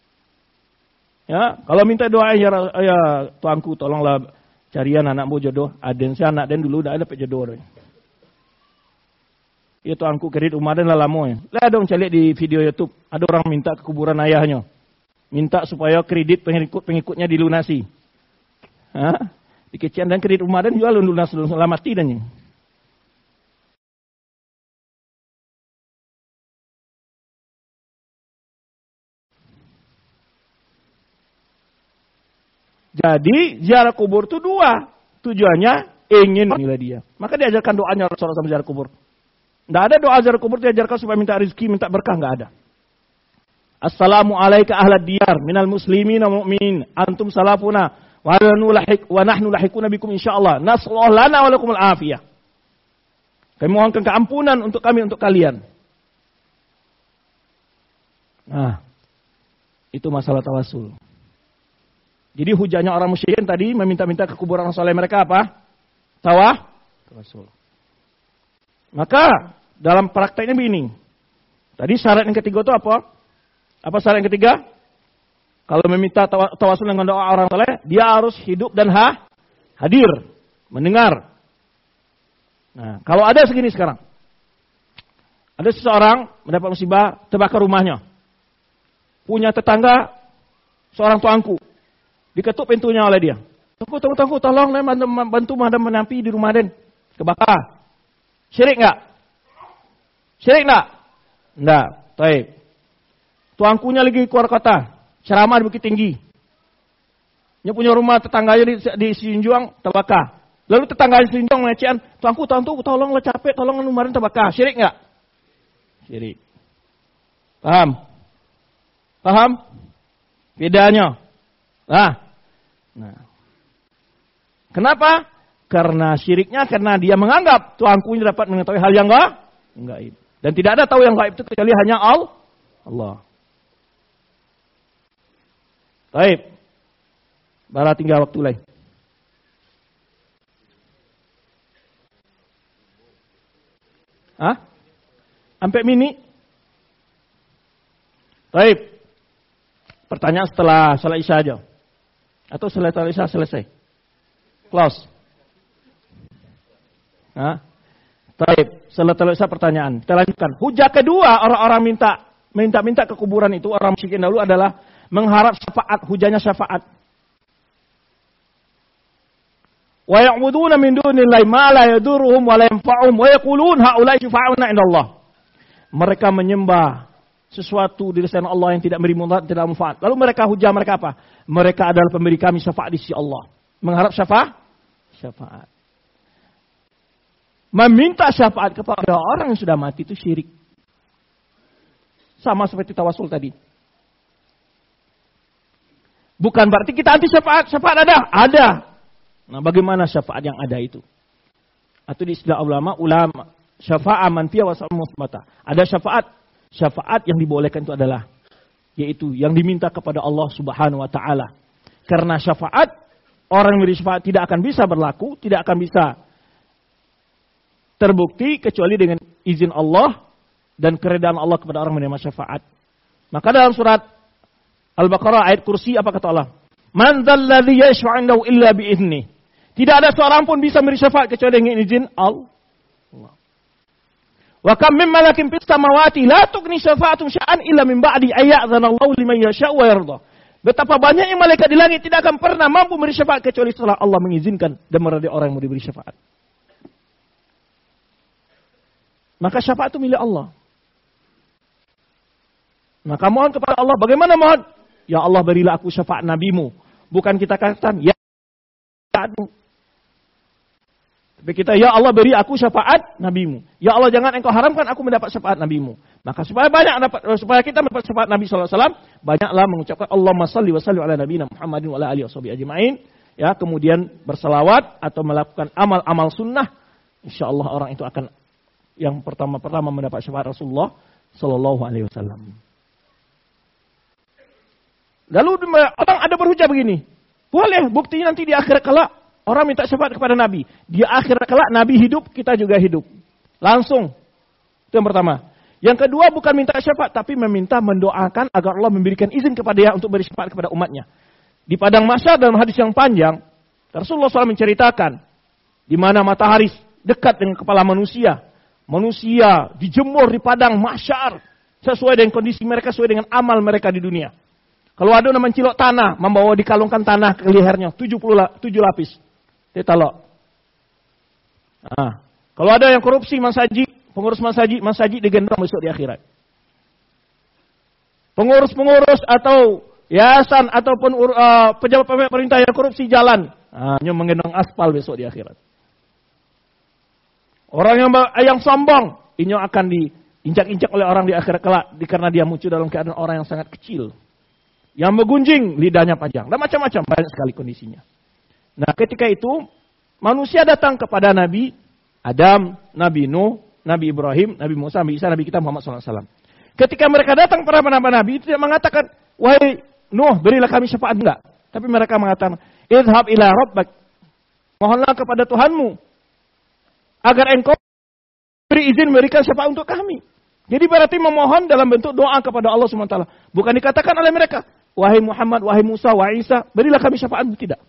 Ya, kalau minta doain ya, ya tuanku tolonglah carian anakmu jodoh. Aden si anak den dulu udah ada jodoh. Ya tuanku kredit rumah dan lalamu ya. Lihat dong cari di video YouTube, ada orang minta ke kuburan ayahnya. Minta supaya kredit pengikut-pengikutnya dilunasi. Hah? Di kecian dan kredit rumah dan jual lunas selamat tidaknya. Jadi ziarah kubur itu dua. Tujuannya ingin menilai dia. Maka diajarkan doanya Rasulullah sama ziarah kubur. Tidak ada doa ziarah kubur diajarkan supaya minta rezeki, minta berkah, nggak ada. Assalamualaikum ahlad diyar minal muslimin wa mu'minin antum salafuna wa wa nahnu lahikuna bikum insyaallah nasallahu lana wa lakumul afiyah. Kami mohonkan keampunan untuk kami untuk kalian. Nah, itu masalah tawasul. Jadi hujahnya orang musyrikin tadi meminta-minta ke kuburan soleh mereka apa? Tawah, tawasul. Maka dalam prakteknya begini. Tadi syarat yang ketiga itu apa? Apa syarat yang ketiga? Kalau meminta tawasul dengan doa orang soleh, dia harus hidup dan ha, hadir, mendengar. Nah, kalau ada segini sekarang. Ada seseorang mendapat musibah, terbakar rumahnya. Punya tetangga, seorang tuanku. Diketuk pintunya oleh dia. Tunggu, tunggu, tunggu, tolong bantu, bantu madam menampi di rumah den. Kebakar. Syirik enggak? Syirik enggak? Enggak. Baik. Tuankunya lagi keluar kota. Ceramah di Bukit Tinggi. Dia punya rumah tetangganya di, di Sinjuang terbakar. Lalu tetangganya di Sinjuang mengecehan, tuanku, tuanku, tolonglah capek, tolong kemarin terbakar. Syirik enggak? Syirik. Paham? Paham? Bedanya. Nah. Nah. Kenapa? Karena syiriknya karena dia menganggap tuanku ini dapat mengetahui hal yang enggak gaib. Dan tidak ada tahu yang gaib itu kecuali hanya Allah. Baik. Bara tinggal waktu lain. Hah? Sampai mini? Baik. Pertanyaan setelah salat Isya aja. Atau setelah salat Isya selesai? Close. Hah? Baik. Setelah salat Isya pertanyaan. Kita lanjutkan. Hujah kedua orang-orang minta minta-minta ke kuburan itu, orang musyrikin dahulu adalah mengharap syafaat, hujahnya syafaat. Wa ya'buduna min dunillahi ma la yadurruhum wa la yanfa'uhum wa yaqulun haula'i syufa'una 'indallah. Mereka menyembah sesuatu di sisi Allah yang tidak memberi mudarat, tidak manfaat. Lalu mereka hujah mereka apa? Mereka adalah pemberi kami syafaat di sisi Allah. Mengharap syafaat? Syafaat. Meminta syafaat kepada orang yang sudah mati itu syirik. Sama seperti tawasul tadi. Bukan berarti kita anti syafaat. Syafaat ada? Ada. Nah, bagaimana syafaat yang ada itu? Atau di istilah ulama, ulama syafa'a manfiyah wa musbata. Ada syafaat. Syafaat yang dibolehkan itu adalah yaitu yang diminta kepada Allah Subhanahu wa taala. Karena syafaat, orang yang beri syafaat tidak akan bisa berlaku, tidak akan bisa terbukti kecuali dengan izin Allah dan keredaan Allah kepada orang menerima syafaat. Maka dalam surat Al-Baqarah ayat kursi apa kata Allah? Man dzalladzi yashfa'u 'indahu illa bi'idznih. Tidak ada seorang pun bisa beri syafaat kecuali dengan izin Allah. Wa kam min malakin fis samawati la tughni syafa'atum syai'an illa min ba'di ayya'dzanallahu liman yasha'u wa yarda. Betapa banyaknya malaikat di langit tidak akan pernah mampu memberi syafaat kecuali setelah Allah mengizinkan dan meridai orang yang mau diberi syafaat. Maka syafaat itu milik Allah. Maka mohon kepada Allah, bagaimana mohon? Ya Allah berilah aku syafaat nabimu. Bukan kita katakan, ya aduh. Tapi kita, ya Allah beri aku syafaat nabimu. Ya Allah jangan engkau haramkan aku mendapat syafaat nabimu. Maka supaya banyak dapat, supaya kita mendapat syafaat Nabi sallallahu alaihi wasallam, banyaklah mengucapkan Allahumma shalli wa sallim ala nabiyina Muhammadin wa ala alihi washabihi ajma'in. Ya, kemudian berselawat atau melakukan amal-amal sunnah. Insyaallah orang itu akan yang pertama-pertama mendapat syafaat Rasulullah sallallahu alaihi wasallam. Lalu orang ada berhujah begini. Boleh, buktinya nanti di akhirat kelak orang minta syafaat kepada Nabi. Di akhirat kelak Nabi hidup, kita juga hidup. Langsung. Itu yang pertama. Yang kedua bukan minta syafaat, tapi meminta mendoakan agar Allah memberikan izin kepada dia untuk beri syafaat kepada umatnya. Di padang mahsyar dalam hadis yang panjang, Rasulullah shallallahu alaihi wasallam menceritakan di mana matahari dekat dengan kepala manusia. Manusia dijemur di padang mahsyar sesuai dengan kondisi mereka, sesuai dengan amal mereka di dunia. Kalau ada yang mencilok tanah, membawa dikalungkan tanah ke lehernya, tujuh puluh tujuh lapis. Tetalok. Nah, kalau ada yang korupsi masjid, pengurus masjid, masjid digendong besok di akhirat. Pengurus-pengurus atau yayasan ataupun uh, pejabat pemerintah yang korupsi jalan, hanya menggendong aspal besok di akhirat. Orang yang yang sombong, ini akan diinjak-injak oleh orang di akhirat kelak, karena dia muncul dalam keadaan orang yang sangat kecil. Yang menggunjing, lidahnya panjang, dan macam-macam, banyak sekali kondisinya. Nah, ketika itu, manusia datang kepada Nabi Adam, Nabi Nuh, Nabi Ibrahim, Nabi Musa, Nabi Isa, Nabi kita Muhammad shallallahu alaihi wasallam. Ketika mereka datang kepada Nabi, itu tidak mengatakan, wahai Nuh, berilah kami syafaat, enggak. Tapi mereka mengatakan, idhab ila rabbak, mohonlah kepada Tuhanmu, agar engkau beri izin memberikan syafaat untuk kami. Jadi berarti memohon dalam bentuk doa kepada Allah subhanahu wa taala. Bukan dikatakan oleh mereka, wahai Muhammad, wahai Musa, wahai Isa, berilah kami syafaat, tidak.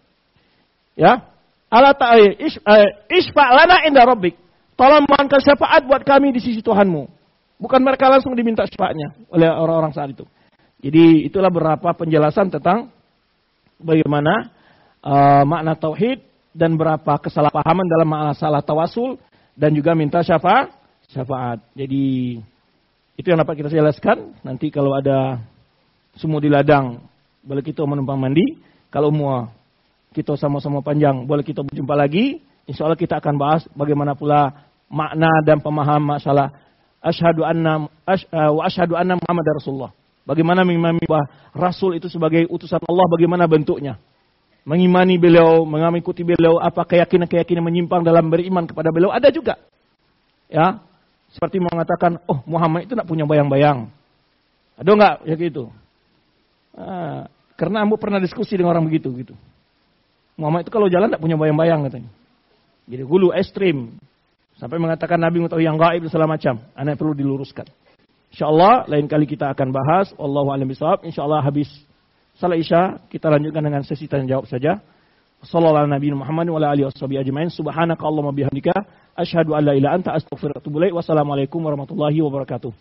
Ya, Allah ta'ala isfa' lana inda rabbik. Tolong mohonkan syafaat buat kami di sisi Tuhanmu. Bukan mereka langsung diminta syafaatnya oleh orang-orang saat itu. Jadi itulah beberapa penjelasan tentang bagaimana uh, makna tauhid dan berapa kesalahpahaman dalam masalah tawasul dan juga minta syafaat. Syafaat. Jadi itu yang dapat kita jelaskan. Nanti kalau ada semua di ladang, boleh kita menumpang mandi. Kalau semua kita sama-sama panjang, boleh kita berjumpa lagi. Insya Allah kita akan bahas bagaimana pula makna dan pemahaman masalah asyhadu anna ash, uh, wa asyhadu anna Muhammad Rasulullah. Bagaimana mengimani bahwa Rasul itu sebagai utusan Allah, bagaimana bentuknya. Mengimani beliau, mengikuti beliau, apa keyakinan-keyakinan menyimpang dalam beriman kepada beliau, ada juga. Ya, seperti mengatakan, oh Muhammad itu tidak punya bayang-bayang. Ada enggak ya gitu? Nah, karena Ambu pernah diskusi dengan orang begitu gitu. Muhammad itu kalau jalan tidak punya bayang-bayang katanya. Jadi gulu ekstrim. Sampai mengatakan Nabi mengetahui yang gaib dan segala macam. Anak perlu diluruskan. InsyaAllah lain kali kita akan bahas. Wallahu a'lam bishawab. InsyaAllah habis salat Isya kita lanjutkan dengan sesi tanya jawab saja. Sallallahu ala nabiyina Muhammadin wa ala alihi washabihi ajmain. Subhanaka Allahumma bihamdika asyhadu an la ilaha illa anta astaghfiruka wa atubu ilaik. Wassalamualaikum warahmatullahi wabarakatuh.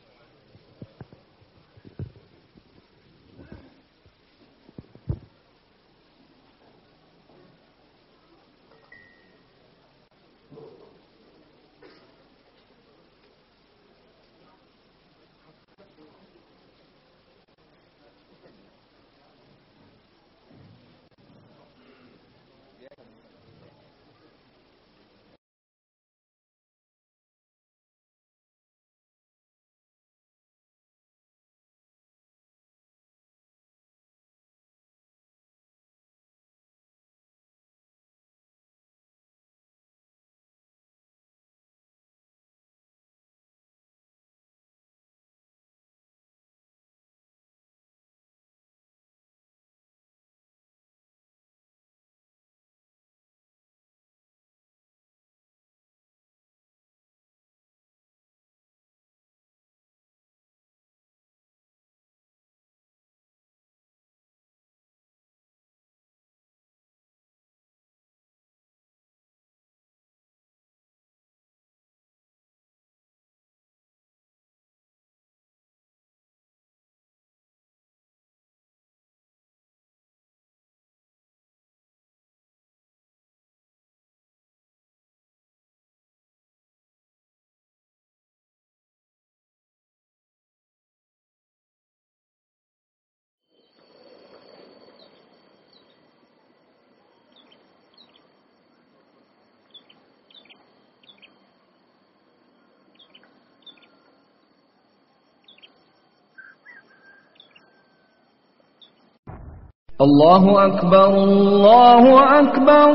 Allahu Akbar, Allahu Akbar,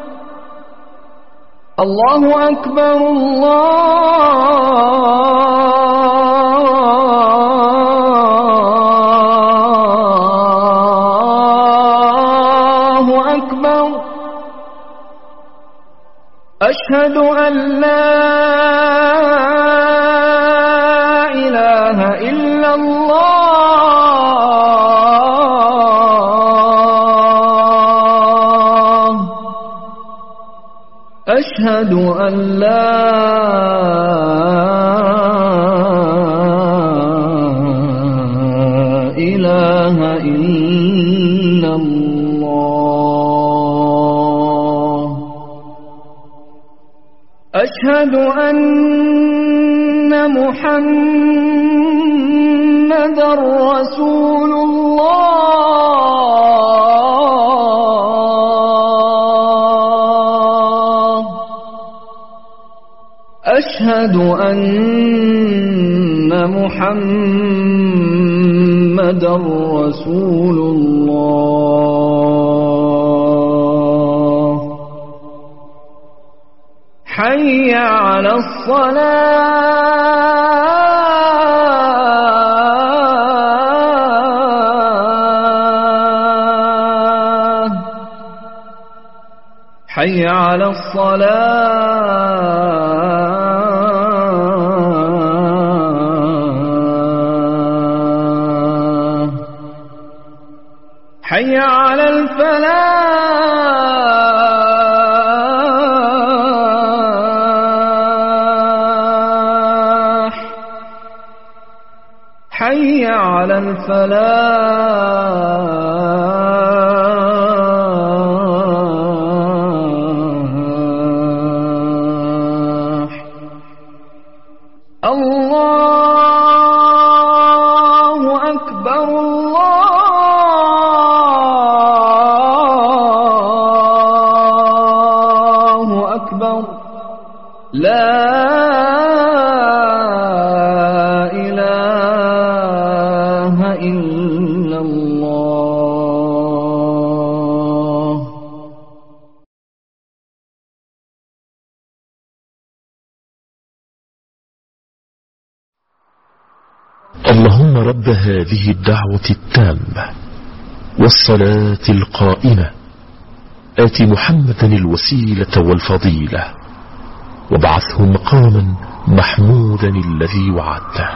Allahu Akbar, Allahu Akbar. Ashhadu an la ilaha illallah. أشهد أن لا إله إلا الله Ashhadu anna Muhammadar Rasulullah. Ashhadu anna Muhammadar Rasulullah. Hayya 'alas salah. Hayya 'alas salah. Hayya 'alal falah. Hayya 'alal falah. Allahu akbar. La ilaha illallah. اللهم رب هذه الدعوة التامة والصلاة القائمة آت محمدا الوسيلة والفضيلة وابعثه مقاما محمودا الذي وعدته.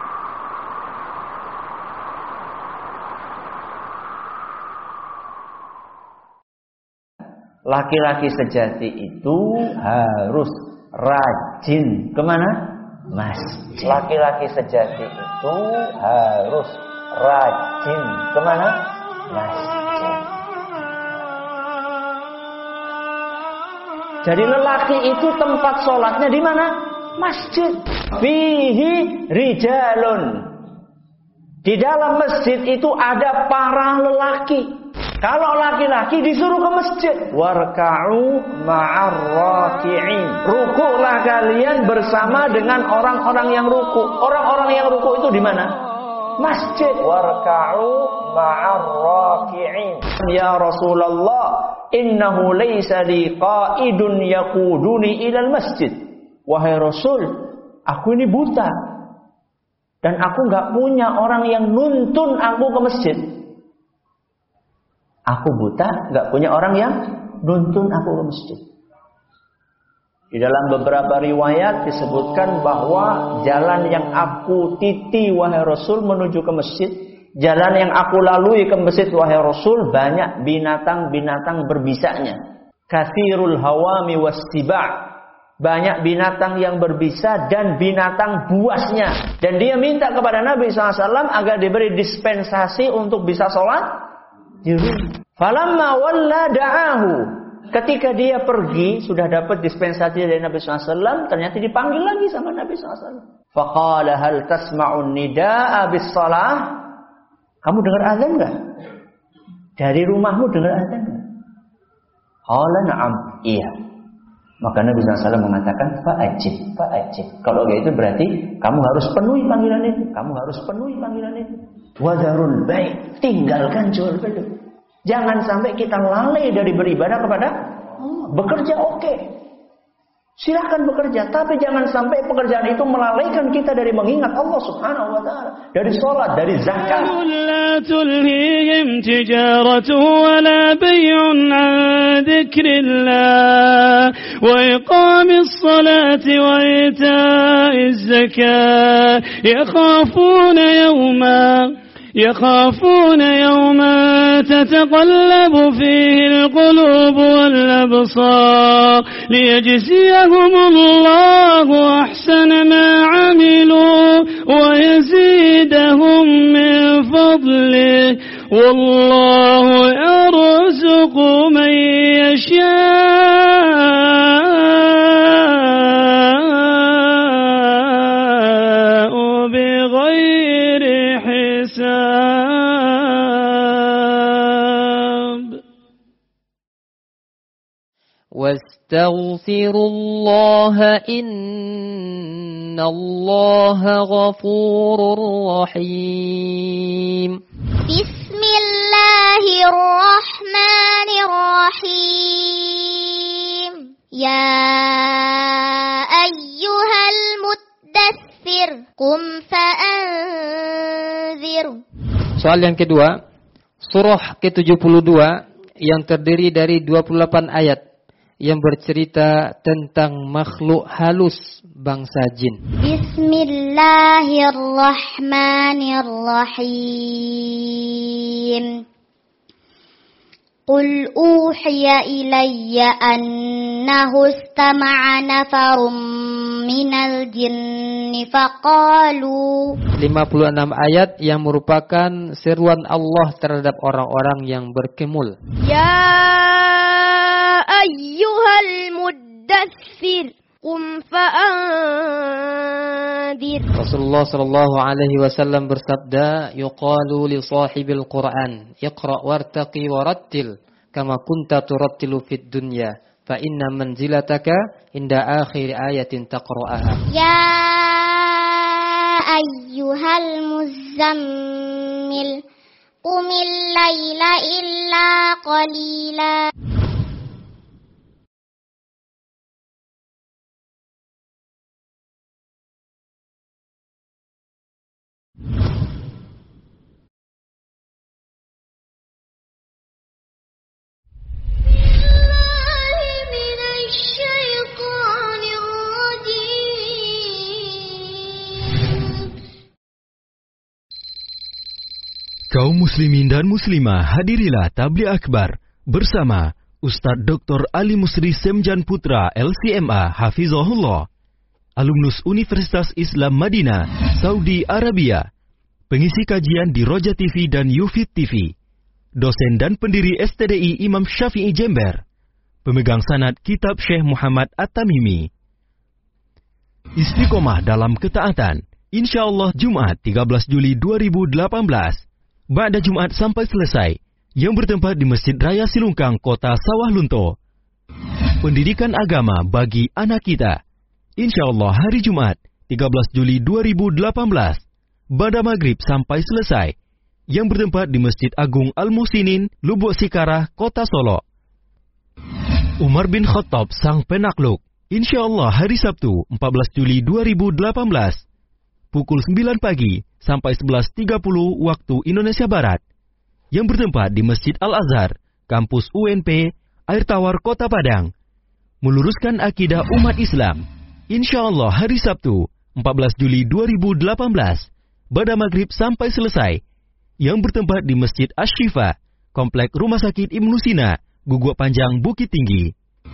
Laki-laki sejati itu harus rajin kemana? Masjid. Laki-laki sejati itu harus rajin kemana? Masjid. Jadi lelaki itu tempat sholatnya di mana? Masjid. Fihi rijalun. Di dalam masjid itu ada para lelaki. Kalau laki-laki disuruh ke masjid. Warka'u ma'ar raki'in. Rukuklah kalian bersama dengan orang-orang yang ruku. Orang-orang yang ruku itu di mana? Masjid. Warka'u ma'ar raki'in. Ya Rasulullah, innahu laysa li qa'idun yaquduni ilal masjid. Wahai Rasul, aku ini buta. Dan aku gak punya orang yang nuntun aku ke masjid. Aku buta, gak punya orang yang nuntun aku ke masjid. Di dalam beberapa riwayat disebutkan bahwa jalan yang aku titi wahai Rasul menuju ke masjid, jalan yang aku lalui ke masjid wahai Rasul, banyak binatang-binatang berbisanya. Kathirul hawami wastiba'. Banyak binatang yang berbisa dan binatang buasnya. Dan dia minta kepada Nabi shallallahu alaihi wasallam agar diberi dispensasi untuk bisa sholat di rumah. Falamma walla da'ahu. Ketika dia pergi, sudah dapat dispensasi dari Nabi shallallahu alaihi wasallam, ternyata dipanggil lagi sama Nabi shallallahu alaihi wasallam. Faqala hal tasma'un nida'a bis salah? Kamu dengar azan enggak? Dari rumahmu dengar azan enggak? Qala na'am. Iya. Maka Nabi shallallahu alaihi wasallam mengatakan fa'ajib, fa'ajib. Kalau begitu berarti kamu harus penuhi panggilan itu. Kamu harus penuhi panggilan itu. Wadarul baik, tinggalkan jual beli. Jangan sampai kita lalai dari beribadah kepada Allah. Bekerja oke. Okay. Silakan bekerja, tapi jangan sampai pekerjaan itu melalaikan kita dari mengingat Allah Subhanahu wa taala, dari salat, dari zakat. La tulhihim tijaratu wa la bay'un 'an dzikrillah wa iqamis salati wa ita'iz zakah yakhafuna yawma يخافون يوما تتقلب فيه القلوب والأبصار ليجزيهم الله أحسن ما عملوا ويزيدهم من فضله والله يرزق من يشاء Wastaghfirullaha innallaha ghafurur rahim. Bismillahirrahmanirrahim. Ya ayyuhal muddaththir qum fa'anzir. Soal yang kedua, surah ke tujuh puluh dua yang terdiri dari dua puluh delapan ayat yang bercerita tentang makhluk halus bangsa jin. Bismillahirrahmanirrahim. Qul uhiya ilayya annahu istama'a nafarum minal jinni faqalu. lima puluh enam ayat yang merupakan seruan Allah terhadap orang-orang yang berkemul. Ya ayyuhal muddaththir qum fa'anzir. Rasulullah sallallahu alaihi wasallam bersabda, yuqalu li sahibil Qur'an, iqra' wartaqi warattil kama kunta turattilu fid dunya fa inna manzilataka inda akhir ayatin taqra'aha. Ya ayyuhal muzammil qumil laila illa qalila. Kaum muslimin dan muslimah, hadirilah tabligh akbar bersama Ustadz Doktor Ali Musri Semjan Putra L C M A Hafizahullah, alumnus Universitas Islam Madinah, Saudi Arabia, pengisi kajian di Roja T V dan Yufid T V, dosen dan pendiri S T D I Imam Syafi'i Jember, pemegang sanad Kitab Syekh Muhammad At-Tamimi. Istiqomah dalam ketaatan, insyaallah Jumat tiga belas Juli dua ribu delapan belas. Ba'da Jumat sampai selesai, yang bertempat di Masjid Raya Silungkang, Kota Sawah Lunto. Pendidikan agama bagi anak kita. Insyaallah hari Jumat, tiga belas Juli dua ribu delapan belas. Ba'da Maghrib sampai selesai, yang bertempat di Masjid Agung Al-Musinin, Lubuk Sikarah, Kota Solo. Umar bin Khattab Sang Penakluk. Insyaallah hari Sabtu, empat belas Juli dua ribu delapan belas. Pukul sembilan pagi sampai sebelas tiga puluh waktu Indonesia Barat, yang bertempat di Masjid Al-Azhar, Kampus U N P, Air Tawar, Kota Padang. Meluruskan akidah umat Islam. Insyaallah hari Sabtu, empat belas Juli dua ribu delapan belas, pada maghrib sampai selesai, yang bertempat di Masjid Asy-Syifa, Komplek Rumah Sakit Ibnu Sina, Guguk Panjang, Bukit Tinggi.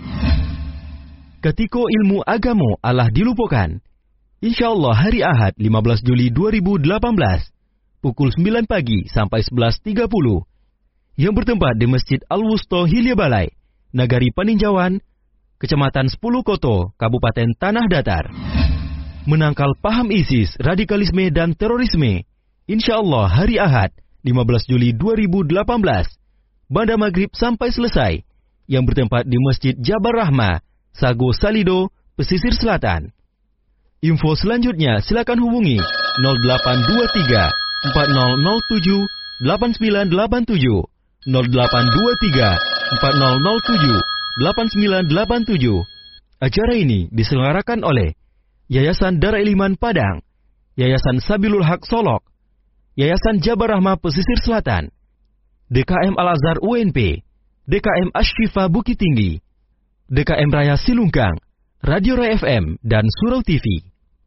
Ketiko ilmu agamo Allah dilupakan. Insyaallah hari Ahad lima belas Juli dua ribu delapan belas, pukul sembilan pagi sampai sebelas tiga puluh, yang bertempat di Masjid Al-Wusto Hilya Balai, Nagari Paninjauan, Kecamatan sepuluh Koto, Kabupaten Tanah Datar. Menangkal paham ISIS, radikalisme dan terorisme. Insyaallah hari Ahad lima belas Juli dua ribu delapan belas, pada maghrib sampai selesai, yang bertempat di Masjid Jabar Rahmah, Sago Salido, Pesisir Selatan. Info selanjutnya silakan hubungi nol delapan dua tiga empat nol nol tujuh delapan sembilan delapan tujuh, nol delapan dua tiga empat nol nol tujuh delapan sembilan delapan tujuh. Acara ini diselenggarakan oleh Yayasan Darul Iman Padang, Yayasan Sabilul Haq Solok, Yayasan Jabar Rahmah Pesisir Selatan, D K M Al-Azhar U N P, D K M Asy-Syifa Bukit Tinggi, D K M Raya Silungkang, Radio Rai F M, dan Surau T V.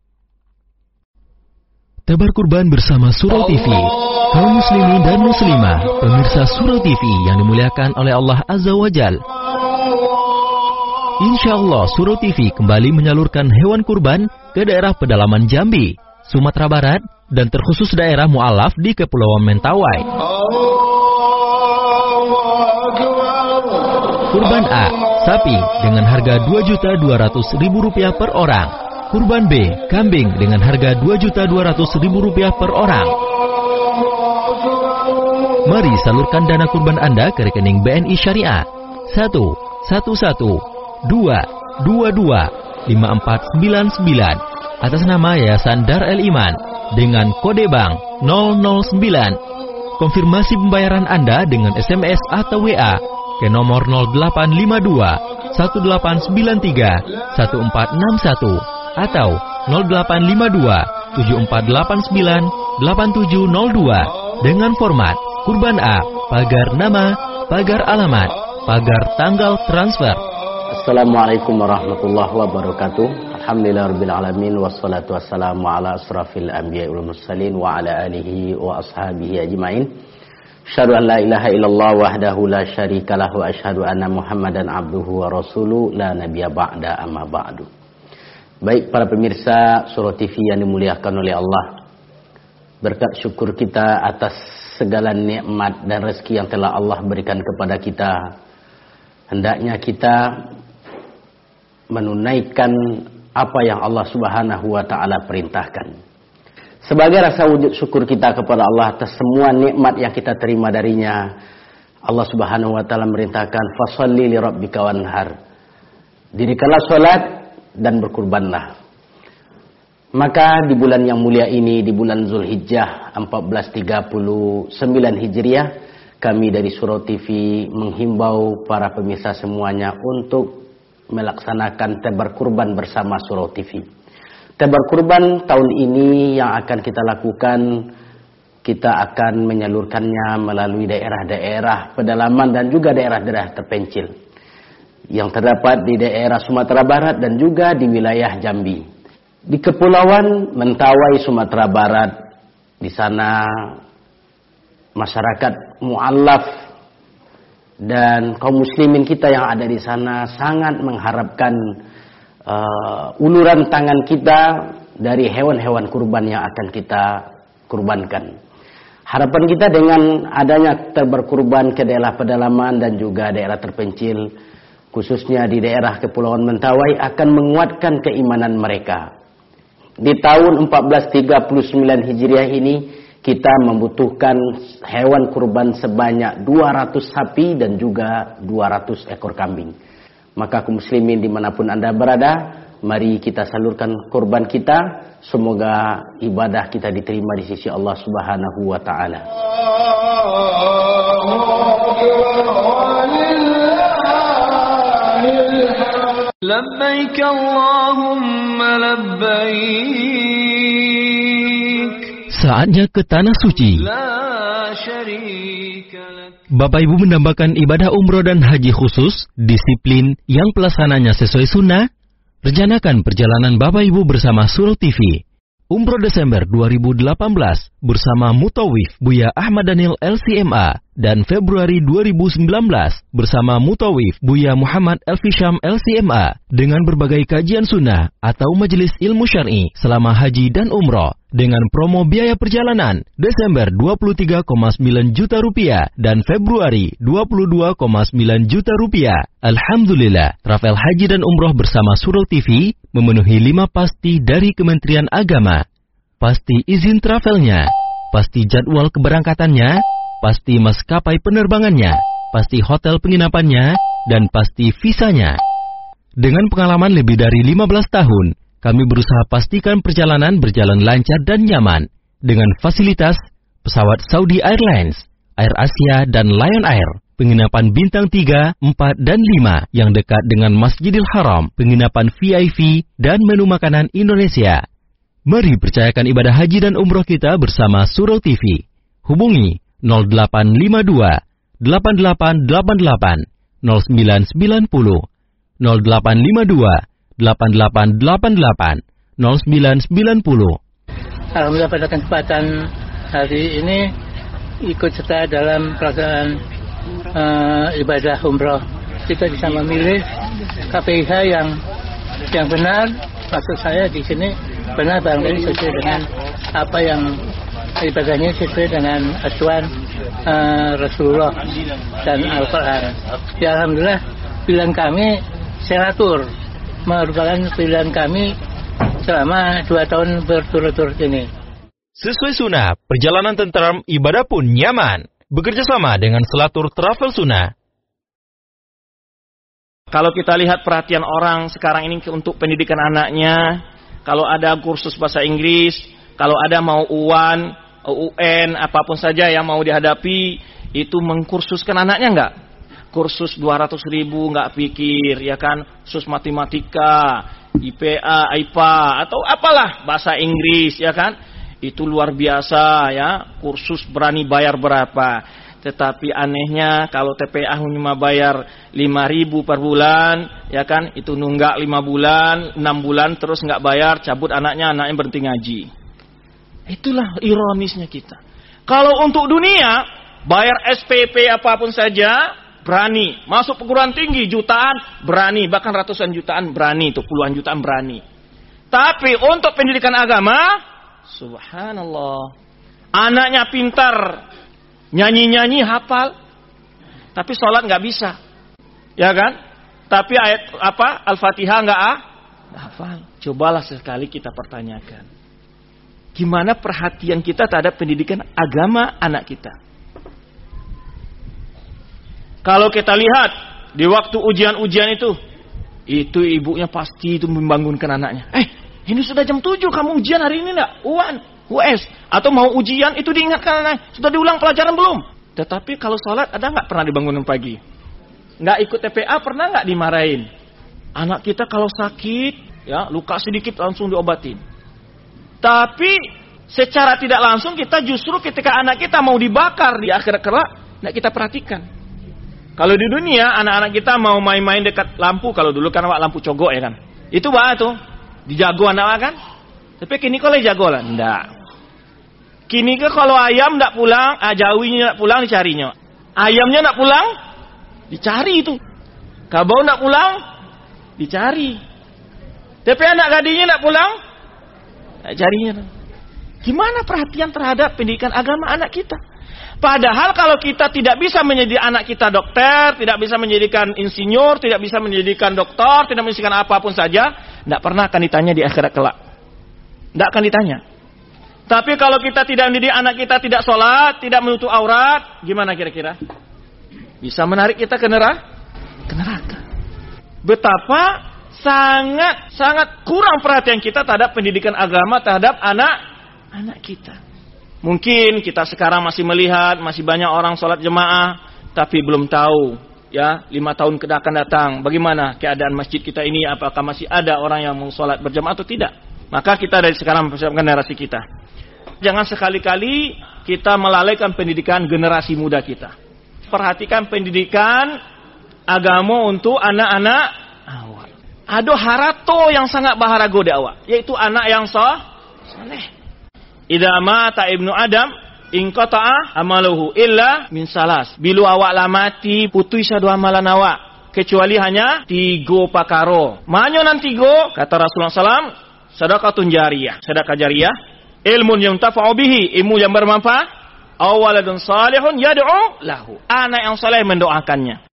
Tebar kurban bersama Surau T V. Kaum muslimin dan muslimah, pemirsa Surau T V yang dimuliakan oleh Allah Azza wa Jal. Insyaallah Surau T V kembali menyalurkan hewan kurban ke daerah pedalaman Jambi, Sumatera Barat, dan terkhusus daerah Mu'alaf di Kepulauan Mentawai. Kurban A, sapi dengan harga dua juta dua ratus ribu rupiah per orang. Kurban B, kambing dengan harga dua juta dua ratus ribu rupiah per orang. Mari salurkan dana kurban Anda ke rekening B N I Syariah satu satu satu dua dua dua lima empat sembilan sembilan atas nama Yayasan Dar El Iman dengan kode bank nol nol sembilan. Konfirmasi pembayaran Anda dengan S M S atau W A ke nomor nol delapan lima dua satu delapan sembilan tiga satu empat enam satu atau nol delapan lima dua tujuh empat delapan sembilan delapan tujuh nol dua dengan format kurban A, pagar nama, pagar alamat, pagar tanggal transfer. Assalamualaikum warahmatullahi wabarakatuh. Alhamdulillahirabbil alamin wassalatu wassalamu ala asrafil anbiya'i wal mursalin wa ala alihi wa ashabihi ajmain. Asyhadu an la ilaha illallah wahdahu la syarikalah wa asyhadu anna Muhammadan abduhu wa rasuluh la nabiyya ba'da amma ba'du. Baik para pemirsa Surau T V yang dimuliakan oleh Allah, berkat syukur kita atas segala nikmat dan rezeki yang telah Allah berikan kepada kita, hendaknya kita menunaikan apa yang Allah Subhanahu wa taala perintahkan. Sebagai rasa wujud syukur kita kepada Allah atas semua nikmat yang kita terima darinya, Allah Subhanahu wa taala merintahkan fasholli li rabbika wanhar. Dirikanlah salat dan berkurbanlah. Maka di bulan yang mulia ini, di bulan Zulhijjah empat belas tiga puluh sembilan Hijriah, kami dari Surau T V menghimbau para pemirsa semuanya untuk melaksanakan tebar kurban bersama Surau T V. Tebar kurban tahun ini yang akan kita lakukan, kita akan menyalurkannya melalui daerah-daerah pedalaman dan juga daerah-daerah terpencil yang terdapat di daerah Sumatera Barat dan juga di wilayah Jambi. Di Kepulauan Mentawai Sumatera Barat, di sana masyarakat mu'allaf dan kaum muslimin kita yang ada di sana sangat mengharapkan uh, uluran tangan kita dari hewan-hewan kurban yang akan kita kurbankan. Harapan kita dengan adanya tebar kurban ke daerah pedalaman dan juga daerah terpencil, khususnya di daerah Kepulauan Mentawai, akan menguatkan keimanan mereka. Di tahun empat belas tiga puluh sembilan Hijriah ini, kita membutuhkan hewan kurban sebanyak dua ratus sapi dan juga dua ratus ekor kambing. Maka kaum muslimin dimanapun Anda berada, mari kita salurkan kurban kita. Semoga ibadah kita diterima di sisi Allah Subhanahu wa taala. Labbaik Allahumma labbaik. Saatnya ke Tanah Suci. Bapak Ibu mendambakan ibadah umroh dan haji khusus, disiplin yang pelaksananya sesuai sunnah. Rencanakan perjalanan Bapak Ibu bersama Surau T V. Umroh Desember dua ribu delapan belas bersama Mutawif Buya Ahmad Daniel L C M A dan Februari dua ribu sembilan belas bersama Mutawif Buya Muhammad Elfisham L C M A dengan berbagai kajian sunnah atau majelis ilmu syar'i selama haji dan umroh dengan promo biaya perjalanan Desember dua puluh tiga koma sembilan juta rupiah dan Februari dua puluh dua koma sembilan juta rupiah. Alhamdulillah, travel haji dan umroh bersama Surau T V memenuhi lima pasti dari Kementerian Agama. Pasti izin travelnya, pasti jadwal keberangkatannya, pasti maskapai penerbangannya, pasti hotel penginapannya, dan pasti visanya. Dengan pengalaman lebih dari lima belas tahun, kami berusaha pastikan perjalanan berjalan lancar dan nyaman dengan fasilitas pesawat Saudi Airlines, Air Asia, dan Lion Air, penginapan bintang tiga, empat, dan lima yang dekat dengan Masjidil Haram, penginapan V I P, dan menu makanan Indonesia. Mari percayakan ibadah haji dan umroh kita bersama Surau T V. Hubungi nol delapan lima dua delapan delapan delapan delapan nol sembilan sembilan nol nol delapan lima dua delapan delapan delapan delapan nol sembilan sembilan nol. Alhamdulillah pada kesempatan hari ini ikut serta dalam pelaksanaan uh, ibadah umroh. Kita bisa memilih K P I H yang yang benar. Maksud saya di sini benar barangkali sesuai dengan apa yang ibadahnya sesuai dengan acuan uh, Rasulullah dan Al-Quran. Ya Alhamdulillah pilihan kami Seratur merupakan pilihan kami selama dua tahun berturut-turut ini. Sesuai sunnah, perjalanan tenteram, ibadah pun nyaman. Bekerja sama dengan Selatur Travel Sunnah. Kalau kita lihat perhatian orang sekarang ini untuk pendidikan anaknya, kalau ada kursus bahasa Inggris, kalau ada mau U A N, U N, apapun saja yang mau dihadapi, itu mengkursuskan anaknya enggak? Kursus dua ratus ribu enggak pikir, ya kan? Kursus matematika, I P A, I P A, atau apalah bahasa Inggris, ya kan? Itu luar biasa, ya. Kursus berani bayar berapa? Tetapi anehnya kalau T P A cuma bayar lima ribu per bulan, ya kan? Itu nunggak lima bulan, enam bulan terus nggak bayar, cabut anaknya, anaknya berhenti ngaji. Itulah ironisnya kita. Kalau untuk dunia, bayar S P P apapun saja, berani. Masuk perguruan tinggi, jutaan, berani. Bahkan ratusan jutaan, berani. Itu puluhan jutaan, berani. Tapi untuk pendidikan agama, subhanallah. Anaknya pintar, nyanyi-nyanyi hafal, tapi sholat nggak bisa, ya kan? Tapi ayat apa Al-Fatihah nggak ah, hafal. Cobalah sekali kita pertanyakan, gimana perhatian kita terhadap pendidikan agama anak kita? Kalau kita lihat di waktu ujian-ujian itu, itu ibunya pasti itu membangunkan anaknya. Eh, ini sudah jam tujuh, kamu ujian hari ini nggak? U A N. U S atau mau ujian itu diingatkan anak, sudah diulang pelajaran belum? Tetapi kalau sholat ada nggak pernah dibangunin pagi? Nggak ikut T P A pernah nggak dimarahin? Anak kita kalau sakit, ya luka sedikit langsung diobatin. Tapi secara tidak langsung kita justru ketika anak kita mau dibakar di akhirat kelak, nggak kita perhatikan. Kalau di dunia anak-anak kita mau main-main dekat lampu, kalau dulu kan lampu cogok ya kan, itu bah tuh dijago anak kan. Tapi kini kalau jago lah, ndak. Kini ke kalau ayam ndak pulang, ah, jawinya ndak pulang dicarinya. Ayamnya ndak pulang, dicari itu. Kabau ndak pulang, dicari. Tapi anak gadingnya ndak pulang, ndak carinya. Gimana perhatian terhadap pendidikan agama anak kita? Padahal kalau kita tidak bisa menjadi anak kita dokter, tidak bisa menjadikan insinyur, tidak bisa menjadikan dokter, tidak menjadikan apapun saja, ndak pernah akan ditanya di akhirat kelak. Ndak akan ditanya. Tapi kalau kita tidak mendidik anak kita tidak sholat, tidak menutup aurat, gimana kira-kira? Bisa menarik kita ke neraka? Ke neraka. Betapa sangat sangat kurang perhatian kita terhadap pendidikan agama terhadap anak-anak kita. Mungkin kita sekarang masih melihat masih banyak orang sholat jemaah, tapi belum tahu ya lima tahun ke akan datang bagaimana keadaan masjid kita ini, apakah masih ada orang yang mau sholat berjemaah atau tidak. Maka kita dari sekarang mempersiapkan generasi kita. Jangan sekali-kali kita melalaikan pendidikan generasi muda kita. Perhatikan pendidikan agama untuk anak-anak awal. Ada harato yang sangat baharago di awal, yaitu anak yang soleh. Idza mata ibnu Adam inqata'a amaluhu illa min salas. Bila awak lah mati putus sadu amalan awak kecuali hanya tiga pakaro. Manyo nan tiga kata Rasulullah sallallahu alaihi wasallam, sedekahun jariyah. Sedekah jariyah, ilmun yang tafa'u bihi, ilmu yang bermanfaat, aw waladun salihun yad'u lahu. Anak yang saleh mendoakannya.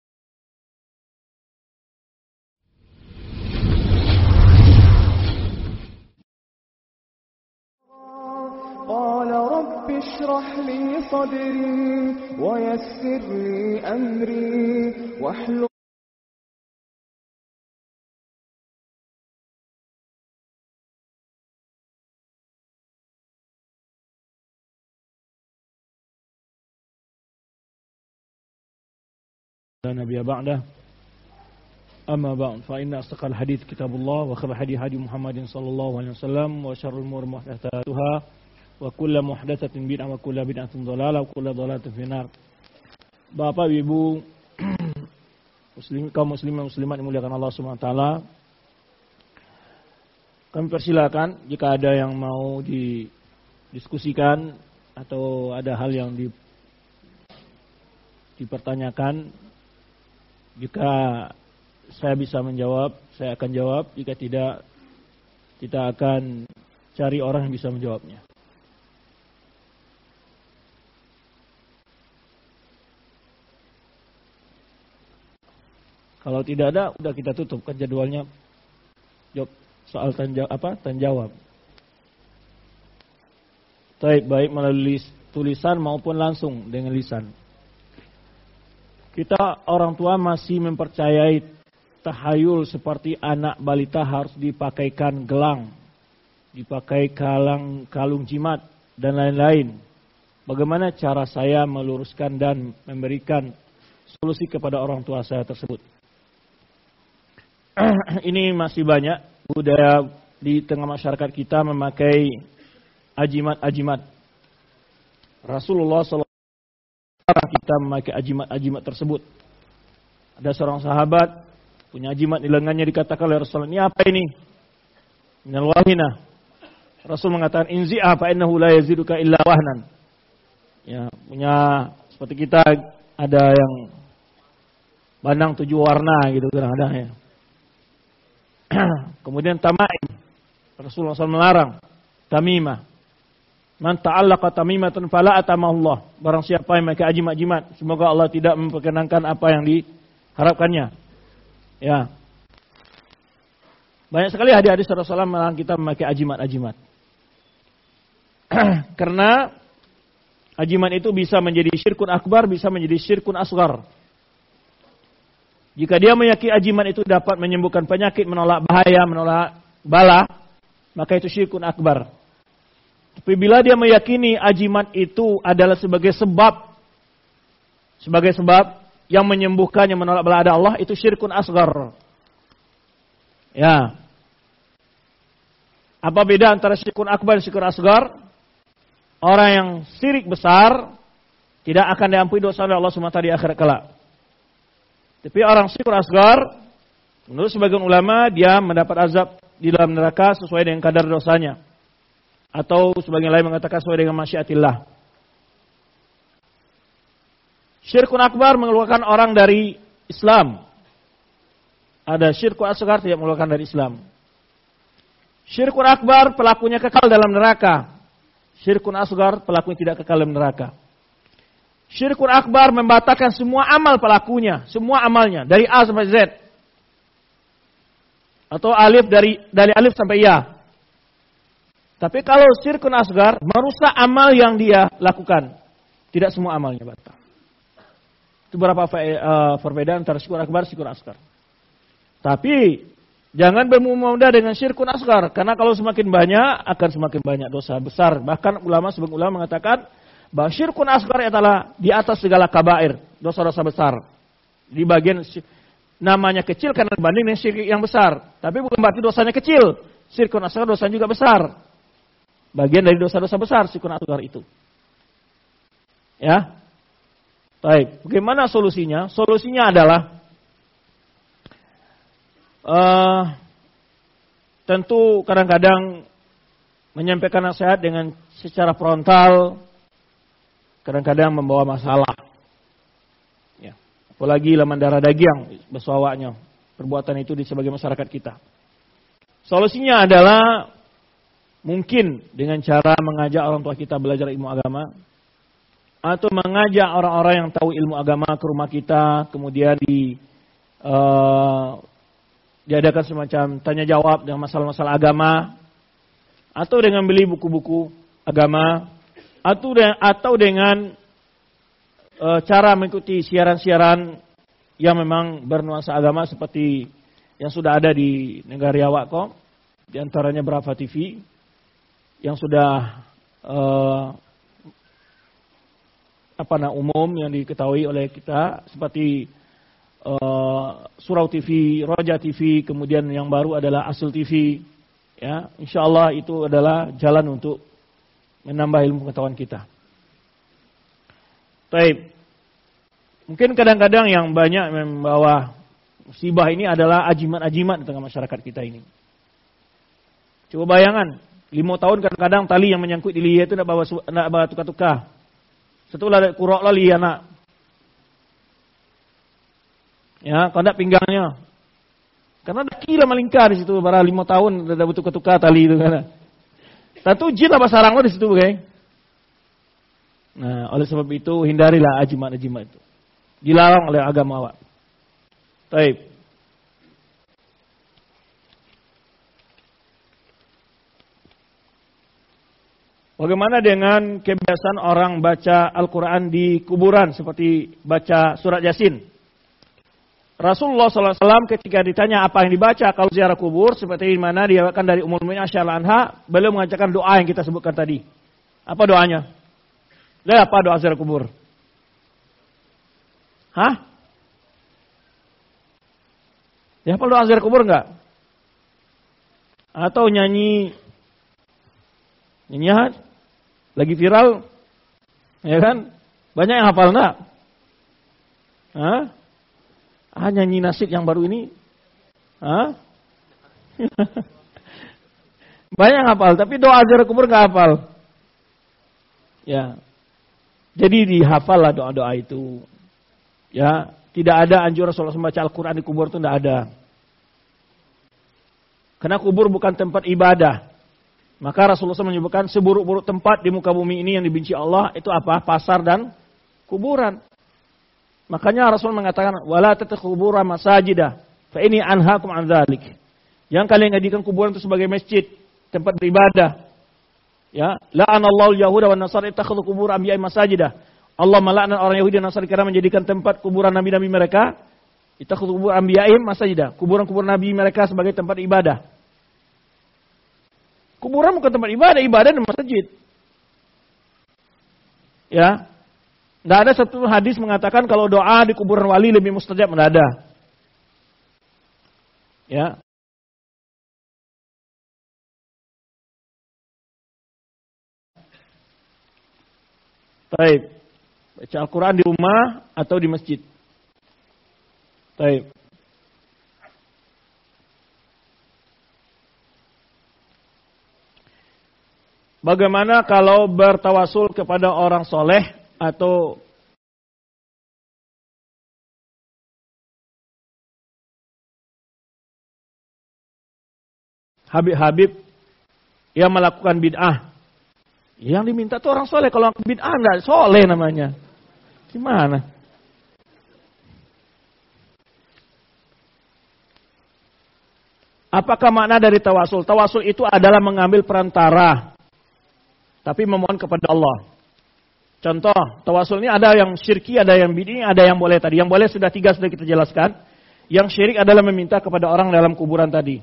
قال رب اشرح لي صدري ويسر لي أمري واحلل لا نبي بعده أما بعد فإن أصدق الحديث كتاب الله وخير الهدي هدي محمد صلى الله عليه وسلم وشر الأمور محدثاتها wa kullu muhdatsatin bid'ah wa kullu bid'atin dhalalah wa kullu dhalalatin finnar. Bapak Ibu muslim kaum muslimin muslimat yang dimuliakan Allah Subhanahu wa taala, kami persilakan jika ada yang mau didiskusikan atau ada hal yang di, dipertanyakan. Jika saya bisa menjawab, saya akan jawab. Jika tidak, kita akan cari orang yang bisa menjawabnya. Kalau tidak ada, udah kita tutup kan jadwalnya. Jawab soal tanya apa? Tanya jawab. Baik, baik melalui tulisan maupun langsung dengan lisan. Kita orang tua masih mempercayai bertahayul seperti anak balita harus dipakaikan gelang, dipakai kalang, kalung jimat, dan lain-lain. Bagaimana cara saya meluruskan dan memberikan solusi kepada orang tua saya tersebut? Ini masih banyak budaya di tengah masyarakat kita memakai ajimat-ajimat. Rasulullah shallallahu alaihi wasallam kita memakai ajimat-ajimat tersebut. Ada seorang sahabat punya ajimat di lengannya, dikatakan oleh Rasulullah, ini apa ini? Minal wahina. Rasul mengatakan, inzi'a fa innahu la yaziduka illa wahnan. Ya, punya seperti kita ada yang bandang tujuh warna gitu kadang-kadang ya. Kemudian tamaim. Rasulullah shallallahu alaihi wasallam melarang tamimah. Man ta'allaqa tamimatan fala atamahullah. Barang siapa yang memakai ajimat-ajimat, semoga Allah tidak memperkenankan apa yang diharapkannya. Ya. Banyak sekali hadis-hadis Rasulullah melarang kita memakai ajimat-ajimat. Karena ajimat itu bisa menjadi syirkun akbar, bisa menjadi syirkun asghar. Jika dia meyakini ajimat itu dapat menyembuhkan penyakit, menolak bahaya, menolak bala, maka itu syirkun akbar. Tapi bila dia meyakini ajimat itu adalah sebagai sebab, sebagai sebab yang menyembuhkan, yang menolak bala ada Allah, itu syirkun asghar. Ya. Apa beda antara syirkun akbar dan syirkun asghar? Orang yang syirik besar tidak akan diampuni dosa oleh Allah subhanahu wa taala di akhirat kelak. Tapi orang syirkun asghar, menurut sebagian ulama, dia mendapat azab di dalam neraka sesuai dengan kadar dosanya. Atau sebagian lain mengatakan sesuai dengan masyiatillah. Syirkun akbar mengeluarkan orang dari Islam. Ada syirkun asghar tidak mengeluarkan dari Islam. Syirkun akbar pelakunya kekal dalam neraka. Syirkun asghar pelakunya tidak kekal dalam neraka. Syirkun akbar membatalkan semua amal pelakunya, semua amalnya dari A sampai Z. Atau alif dari dari alif sampai ya. Tapi kalau syirkun asghar merusak amal yang dia lakukan, tidak semua amalnya batal. Itu beberapa uh, perbedaan antara syirkun akbar dan syirkun asghar. Tapi jangan bermudah dengan syirkun asghar, karena kalau semakin banyak akan semakin banyak dosa besar. Bahkan ulama sebagian ulama mengatakan bahwa syirkun asghar adalah di atas segala kabair, dosa-dosa besar. Di bagian namanya kecil karena dibanding dengan syirik yang besar. Tapi bukan berarti dosanya kecil. Syirkun asghar dosanya juga besar. Bagian dari dosa-dosa besar syirkun asghar itu. Ya. Baik, bagaimana solusinya? Solusinya adalah uh, tentu kadang-kadang menyampaikan nasihat dengan secara frontal kadang-kadang membawa masalah. Ya. Apalagi laman darah daging bersuawanya. Perbuatan itu di sebagai masyarakat kita. Solusinya adalah mungkin dengan cara mengajak orang tua kita belajar ilmu agama. Atau mengajak orang-orang yang tahu ilmu agama ke rumah kita. Kemudian di, uh, diadakan semacam tanya jawab dengan masalah-masalah agama. Atau dengan beli buku-buku agama. Atau dengan, atau dengan e, cara mengikuti siaran-siaran yang memang bernuansa agama seperti yang sudah ada di negara Riawak kok, di antaranya Brava T V yang sudah e, apa nama umum yang diketahui oleh kita seperti e, Surau T V, Roja T V, kemudian yang baru adalah Asul T V. Ya, insya Allah itu adalah jalan untuk menambah ilmu pengetahuan kita. Baik. Mungkin kadang-kadang yang banyak membawa musibah ini adalah ajimat-ajimat di tengah masyarakat kita ini. Coba bayangan, lima tahun kadang-kadang tali yang menyangkut di liya itu nak bawa nak bawa tukar-tukar. Setelah kurok lah liya nak. Ya, kondak pinggangnya. Karena dah kira melingkar di situ, bara lima tahun dah bertukar-tukar tali itu kan. Tentu jin apa sarang lo di situ, okay? Nah, oleh sebab itu hindarilah ajimat-ajimat itu. Dilarang oleh agama awak. Baik. Bagaimana dengan kebiasaan orang baca Al-Quran di kuburan seperti baca surat Yasin? Rasulullah sallallahu alaihi wasallam ketika ditanya apa yang dibaca kalau ziarah kubur, seperti di mana diriwayatkan dari Ummul Mukminin Aisyah anha, beliau mengajarkan doa yang kita sebutkan tadi. Apa doanya? Lah apa doa ziarah kubur? Hah? Ya hafal doa ziarah kubur enggak? Atau nyanyi nyanyian lagi viral, ya kan? Banyak yang hafal enggak? Hah? Ah, nyanyi nasyid yang baru ini? Hah? Banyak yang hafal, tapi doa ziarah kubur enggak hafal. Ya. Jadi dihafal lah doa-doa itu. Ya, tidak ada anjuran Rasulullah membaca Al-Quran di kubur itu tidak ada. Karena kubur bukan tempat ibadah. Maka Rasulullah menyebutkan seburuk-buruk tempat di muka bumi ini yang dibenci Allah itu apa? Pasar dan kuburan. Makanya Rasul mengatakan wala tattakhubura masajidah fa ini anhaakum an dzalik. Yang kalian jadikan kuburan itu sebagai masjid, tempat beribadah. Ya, la'anallahu al-yahuda wan nasara ittakhadhu qubur anbiya'i masajidah. Allah melaknat orang Yahudi dan Nasrani karena menjadikan tempat kuburan nabi-nabi mereka ittakhadhu qubur anbiya'ihim masajidah. Kuburan-kuburan nabi mereka sebagai tempat ibadah. Kuburan bukan tempat ibadah, ibadah di masjid. Ya. Tidak ada satu hadis mengatakan kalau doa di kuburan wali lebih mustajab, tidak ada. Ya. Baik. Baca Al-Quran di rumah atau di masjid. Baik. Bagaimana kalau bertawasul kepada orang soleh atau Habib-habib yang melakukan bid'ah? Yang diminta itu orang soleh. Kalau bid'ah enggak soleh namanya. Gimana? Apakah makna dari tawasul? Tawasul itu adalah mengambil perantara, tapi memohon kepada Allah. Contoh, tawasul ini ada yang syirki, ada yang bid'ah, ada yang boleh tadi. Yang boleh sudah tiga sudah kita jelaskan. Yang syirik adalah meminta kepada orang dalam kuburan tadi.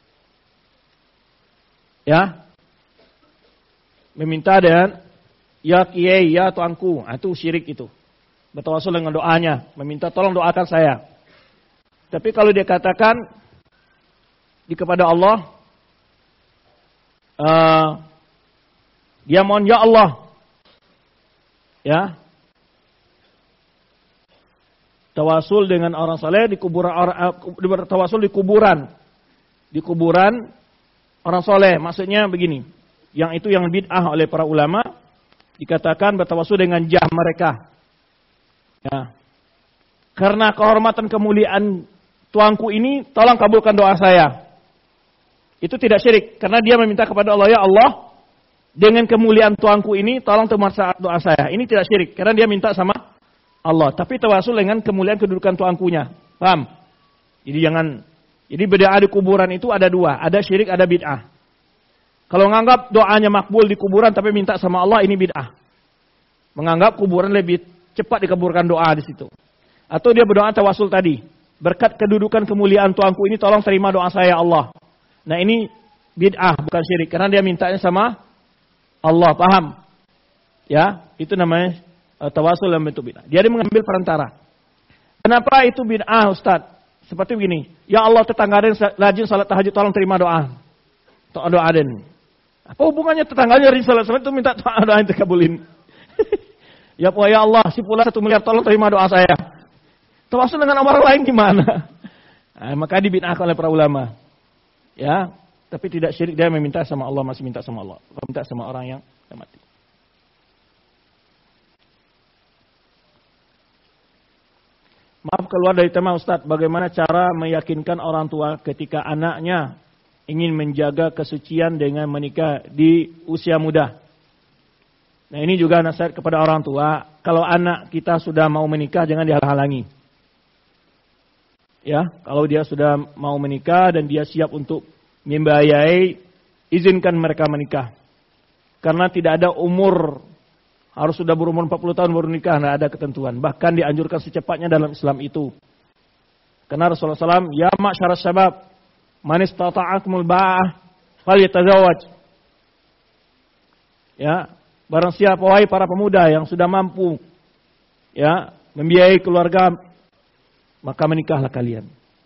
Ya. Meminta dan ya kiai, ya tuanku, nah, itu syirik itu. Bertawasul dengan doanya, meminta tolong doakan saya. Tapi kalau dia katakan di kepada Allah, uh, dia mohon ya Allah, ya, tawasul dengan orang saleh di kuburan, uh, bertawasul di kuburan, di kuburan orang soleh. Maksudnya begini. Yang itu yang bid'ah oleh para ulama dikatakan bertawasul dengan jah mereka. Ya. Karena kehormatan kemuliaan tuanku ini, tolong kabulkan doa saya. Itu tidak syirik karena dia meminta kepada Allah, ya Allah, dengan kemuliaan tuanku ini, tolong terima doa saya. Ini tidak syirik karena dia minta sama Allah. Tapi tawasul dengan kemuliaan kedudukan tuankunya. Paham? Jadi jangan. Jadi bid'ah di kuburan itu ada dua, ada syirik, ada bid'ah. Kalau menganggap doanya makbul di kuburan tapi minta sama Allah, ini bid'ah. Menganggap kuburan lebih cepat dikaburkan doa di situ. Atau dia berdoa tawasul tadi, berkat kedudukan kemuliaan tuanku ini tolong terima doa saya Allah. Nah ini bid'ah bukan syirik karena dia mintanya sama Allah, paham? Ya, itu namanya uh, tawasul dalam bentuk bid'ah. Dia mengambil perantara. Kenapa itu bid'ah, Ustaz? Seperti begini, ya Allah tetangga Aden rajin salat tahajud, tolong terima doa. Doa Aden. Apa hubungannya tetangganya rajin salat tahajud itu minta doa yang dikabulin? Ya ya Allah, si pula satu miliar tolong terima doa saya. Tawasul dengan orang lain gimana? Nah, maka dibid'ahkan oleh para ulama. Ya, tapi tidak syirik, dia meminta sama Allah, masih minta sama Allah. Minta sama orang yang sudah mati. Maaf keluar dari tema Ustadz, bagaimana cara meyakinkan orang tua ketika anaknya ingin menjaga kesucian dengan menikah di usia muda? Nah ini juga nasihat kepada orang tua, kalau anak kita sudah mau menikah jangan dihalang-halangi. Ya, kalau dia sudah mau menikah dan dia siap untuk membiayai, izinkan mereka menikah. Karena tidak ada umur, harus sudah berumur empat puluh tahun baru nikah, tidak ada ketentuan. Bahkan dianjurkan secepatnya dalam Islam itu. Karena Rasulullah shallallahu alaihi wasallam, ya ma'syar syabab, man istata'akumul ba'ah, falyatazawwaj. Ya, barang siapa wahai para pemuda yang sudah mampu ya membiayai keluarga, maka menikahlah kalian.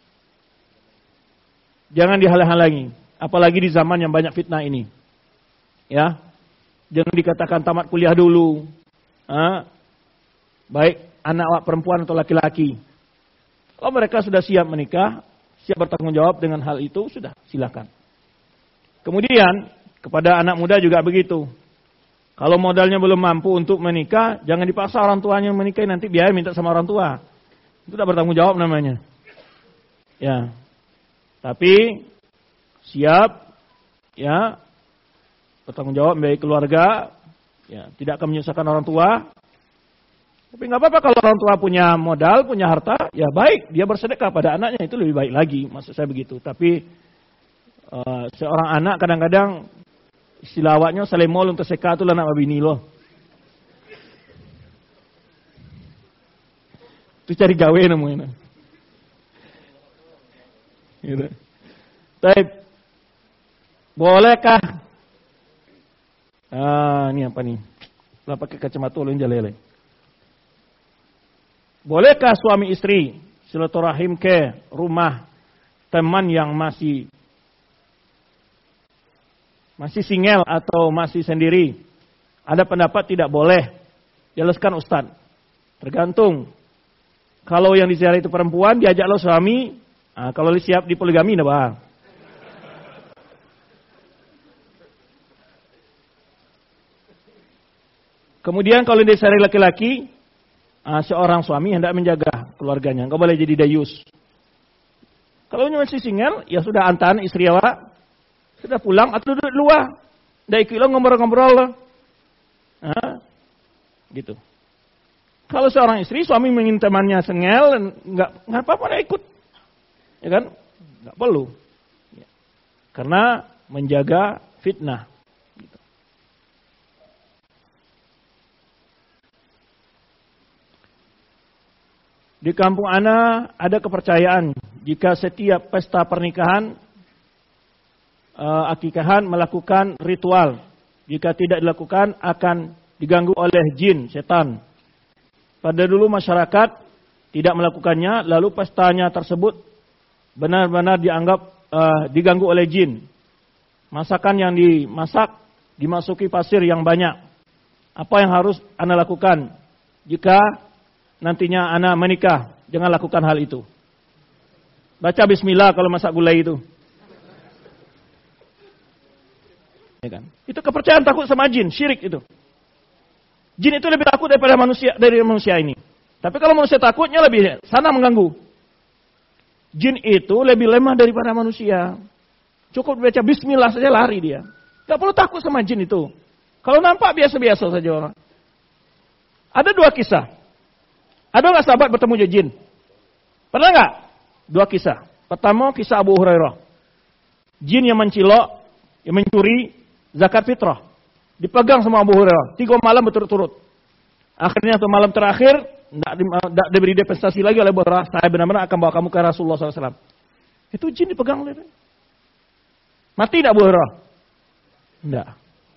Jangan dihalang-halangi, apalagi di zaman yang banyak fitnah ini. Ya, jangan dikatakan tamat kuliah dulu. Ha? Baik anak perempuan atau laki-laki. Kalau mereka sudah siap menikah, siap bertanggung jawab dengan hal itu, sudah silakan. Kemudian kepada anak muda juga begitu. Kalau modalnya belum mampu untuk menikah, jangan dipaksa orang tuanya menikah, nanti biaya minta sama orang tua. Itu tidak bertanggung jawab namanya. Ya. Tapi siap ya bertanggung jawab membiayai keluarga, ya, tidak akan menyusahkan orang tua. Tapi nggak apa-apa kalau orang tua punya modal, punya harta, ya baik, dia bersedekah pada anaknya, itu lebih baik lagi, maksud saya begitu. Tapi uh, seorang anak kadang-kadang istilah awaknya salemol untuk seka itu lah nak bini loh. Itu cari gawe namanya. Gitu. Baik. Bolehkah? Ah, ini apa nih? Lah pakai kacamata ulun jalele. Bolehkah suami istri silaturahim ke rumah teman yang masih masih single atau masih sendiri? Ada pendapat tidak boleh. Jelaskan Ustaz. Tergantung. Kalau yang disiar itu perempuan, diajak lo suami. Nah, kalau siap di poligami, nah bang. Kemudian kalau disiar laki-laki, nah, seorang suami hendak menjaga keluarganya. Enggak boleh jadi dayus. Kalau masih single, ya sudah antan istri awak. Sudah pulang atau duduk luar. Dah ikut lo ngobrol-ngobrol lo. Nah, gitu. Kalau seorang istri, suami ingin temannya sengel, enggak enggak apa-apa dah ikut. Ya kan? Enggak perlu. Ya. Karena menjaga fitnah. Gitu. Di kampung ana ada kepercayaan jika setiap pesta pernikahan Uh, akikahan melakukan ritual. Jika tidak dilakukan akan diganggu oleh jin, setan. Pada dulu masyarakat tidak melakukannya, lalu pestanya tersebut benar-benar dianggap uh, diganggu oleh jin. Masakan yang dimasak dimasuki pasir yang banyak. Apa yang harus Anda lakukan jika nantinya Anda menikah? Jangan lakukan hal itu. Baca bismillah kalau masak gulai itu. Ya kan? Itu kepercayaan takut sama jin, syirik itu. Jin itu lebih takut daripada manusia dari manusia ini. Tapi kalau manusia takutnya lebih sana mengganggu. Jin itu lebih lemah daripada manusia. Cukup baca bismillah saja lari dia. Tidak perlu takut sama jin itu. Kalau nampak biasa-biasa saja orang. Ada dua kisah. Ada nggak sahabat bertemu jin? Pernah nggak? Dua kisah. Pertama kisah Abu Hurairah. Jin yang mencilok, yang mencuri zakat fitrah. Dipegang sama Abu Hurairah. Tiga malam berturut-turut. Akhirnya satu malam terakhir, tidak diberi dispensasi lagi oleh Abu Hurairah. Saya benar-benar akan bawa kamu ke Rasulullah shallallahu alaihi wasallam. Itu jin dipegang oleh dia. Mati tidak Abu Hurairah? Tidak.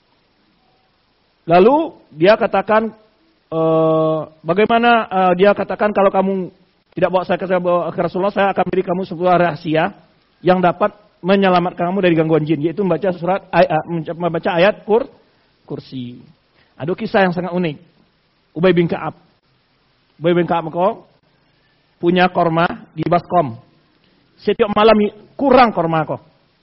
Lalu dia katakan, e, bagaimana e, dia katakan kalau kamu tidak bawa saya ke Rasulullah, saya akan beri kamu sebuah rahasia yang dapat menyelamatkan kamu dari gangguan jin, yaitu membaca surat ayat, membaca ayat kur, kursi. Ada kisah yang sangat unik. Ubay bin Ka'ab. Ubay bin Ka'ab kok punya korma di baskom. Setiap malam kurang korma kok.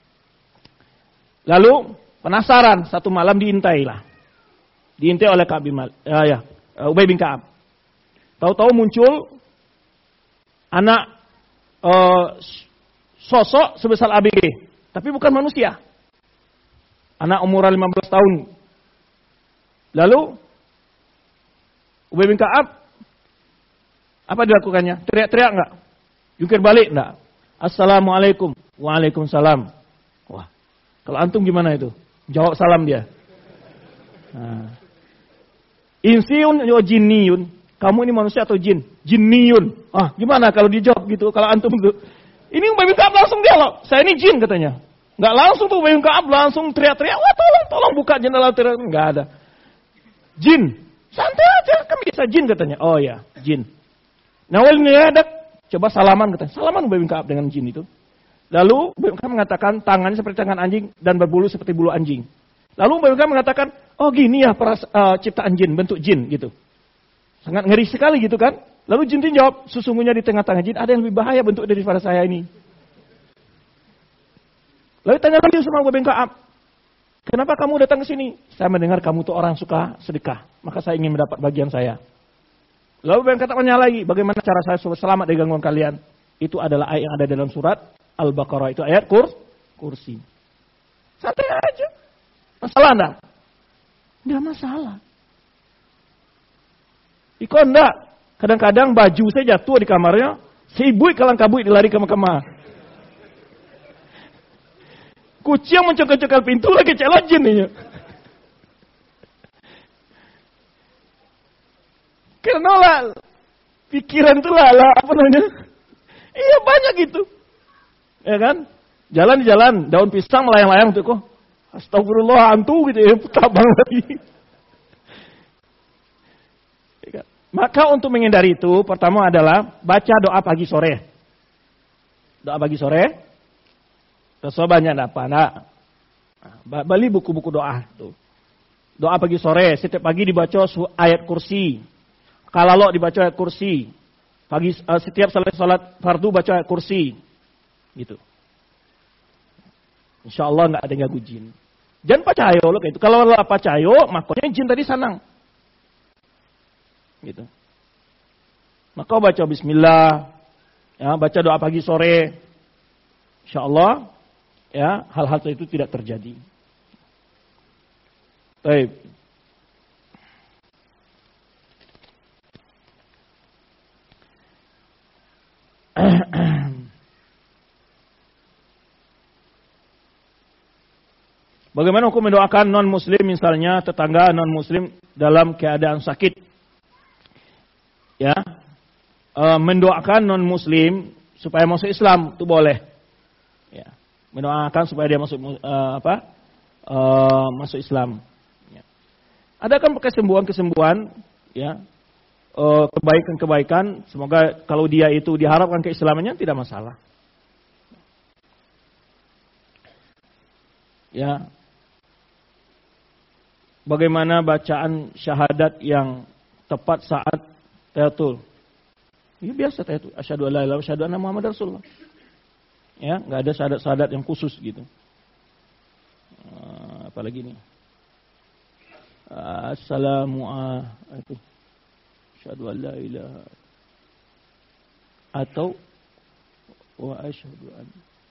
Lalu penasaran, satu malam diintai lah. Diintai oleh Ka'ab bin Malik. Ya, ya, Ubay bin Ka'ab. Tahu-tahu muncul anak uh, sosok sebesar A B G, tapi bukan manusia. Anak umur lima belas tahun. Lalu Ubay bin Ka'ab apa dilakukannya? Teriak-teriak enggak? Jungkir balik enggak? Assalamualaikum. Waalaikumsalam. Wah, kalau antum gimana itu? Jawab salam dia. Nah. Insiun yo jinniyun. kamu ini manusia atau jin? Jinniyun. Ah, gimana kalau dijawab gitu? Kalau antum gitu. Ini Ubay bin Ka'ab langsung dialog. Saya ini jin katanya. Nggak langsung tuh Ubay bin Ka'ab langsung teriak-teriak. Wah tolong, tolong buka jendela. Teriak. Nggak ada. Jin. Santai aja. Kan bisa jin katanya. Oh ya, jin. Nawal ini ada. Coba salaman katanya. Salaman Ubay bin Ka'ab dengan jin itu. Lalu Ubay bin Ka'ab mengatakan tangannya seperti tangan anjing dan berbulu seperti bulu anjing. Lalu Ubay bin Ka'ab mengatakan, oh gini ya peras, uh, ciptaan jin, bentuk jin gitu. Sangat ngeri sekali gitu kan. Lalu jin itu jawab, sesungguhnya di tengah-tengah jin ada yang lebih bahaya bentuk daripada saya ini. Lalu tanya lagi sama Ubay bin Ka'ab, kenapa kamu datang ke sini? Saya mendengar kamu tuh orang suka sedekah, maka saya ingin mendapat bagian saya. Lalu Ubay bin Ka'ab tanya lagi, bagaimana cara saya supaya selamat dari gangguan kalian? Itu adalah ayat yang ada dalam surat Al-Baqarah, itu ayat kur, kursi. Santai aja. Masalah enggak? Enggak masalah. Iko enggak. Kadang-kadang baju saya jatuh di kamarnya, sibuk kalang kabut dilari ke kamar. Kucing mencekal-cekal pintu lagi celok jin nih. Karena lah, pikiran tuh lah, lah apa namanya? Iya banyak gitu. Ya kan? Jalan di jalan, daun pisang melayang-layang tuh kok. Astagfirullah, hantu gitu ya, tabang lagi. Maka untuk menghindari itu, pertama adalah baca doa pagi sore. Doa pagi sore. Sesuai banyak apa? Nah, beli buku-buku doa tuh. Doa pagi sore, setiap pagi dibaca ayat kursi. Kalau dibaca ayat kursi. Pagi setiap salat salat fardu baca ayat kursi. Gitu. Insya Allah nggak ada yang ganggu jin. Jangan percaya lo kayak itu. Kalau lo percaya, makanya jin tadi senang. Gitu. Maka baca bismillah, ya, baca doa pagi sore. Insya Allah, ya, hal-hal itu tidak terjadi. Baik. Bagaimana hukum mendoakan non-muslim, misalnya tetangga non-muslim dalam keadaan sakit? Ya, e, mendoakan non-muslim supaya masuk Islam itu boleh. Ya, mendoakan supaya dia masuk e, apa? E, masuk Islam. Ya. Ada kan kesembuhan-kesembuhan, ya, e, kebaikan-kebaikan. Semoga kalau dia itu diharapkan keislamannya tidak masalah. Ya. Bagaimana bacaan syahadat yang tepat saat tayatul? Ya biasa tayatul. Asyhadu an la ilaha illallah wa asyhadu anna Muhammadar Rasulullah. Ya, enggak ada syahadat-syahadat yang khusus gitu. Uh, apalagi nih. Uh, Assalamu alaikum. Asyhadu an la ilaha atau wa asyhadu an.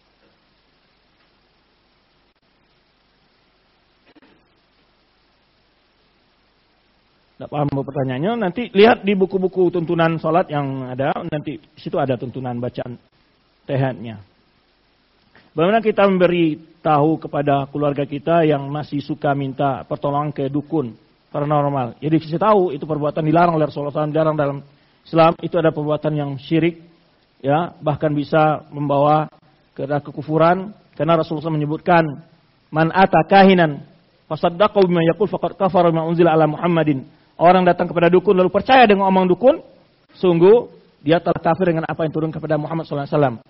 Tidak paham pertanyaannya, nanti lihat di buku-buku tuntunan sholat yang ada, nanti situ ada tuntunan bacaan tehadnya. Bagaimana kita memberi tahu kepada keluarga kita yang masih suka minta pertolongan ke dukun paranormal. Jadi kita tahu itu perbuatan dilarang oleh Rasulullah shallallahu alaihi wasallam, dilarang dalam Islam, itu ada perbuatan yang syirik, ya, bahkan bisa membawa ke kekufuran, karena Rasulullah menyebutkan man ata kahinan fasaddaqahu bima yaqul faqad kafara bima unzila ala Muhammadin. Orang datang kepada dukun lalu percaya dengan omong dukun, sungguh dia telah kafir dengan apa yang turun kepada Muhammad shallallahu alaihi wasallam.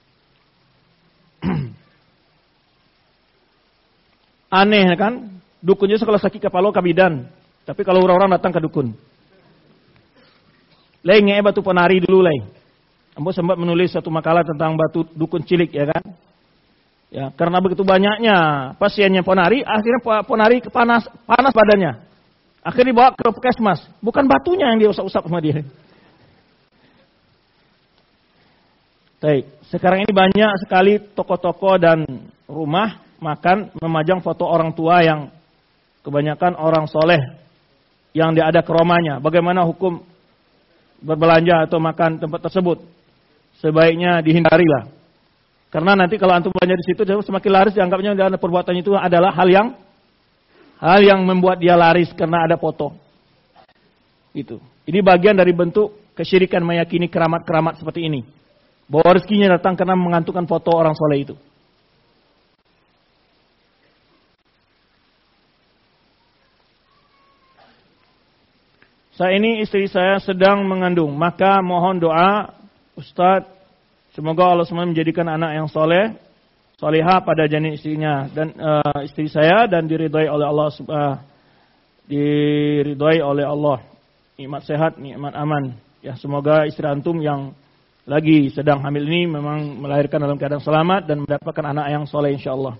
Aneh kan? Dukunnya kalau sakit kepala kabidan, tapi kalau orang-orang datang ke dukun. Lain nge batu penari dulu lain. Ambo sempat menulis satu makalah tentang batu dukun cilik, ya kan? Ya, karena begitu banyaknya pasiennya ponari, akhirnya ponari panas panas badannya. Akhirnya dibawa ke puskesmas, bukan batunya yang dia usap-usap sama dia. Baik, sekarang ini banyak sekali toko-toko dan rumah makan memajang foto orang tua yang kebanyakan orang soleh yang dia ada keromanya. Bagaimana hukum berbelanja atau makan tempat tersebut? Sebaiknya dihindarilah. Karena nanti kalau antum belanja di situ semakin laris, dianggapnya perbuatan itu adalah hal yang hal yang membuat dia laris karena ada foto. Itu. Ini bagian dari bentuk kesyirikan meyakini keramat-keramat seperti ini. Bahwa rezekinya datang karena mengantukkan foto orang soleh itu. Saat ini istri saya sedang mengandung, maka mohon doa Ustadz, semoga Allah semua menjadikan anak yang soleh, soleha pada janin istrinya dan uh, istri saya dan diridhai oleh Allah, uh, diridhai oleh Allah, nikmat sehat, nikmat aman. Ya, semoga istri antum yang lagi sedang hamil ini memang melahirkan dalam keadaan selamat dan mendapatkan anak yang soleh insyaallah.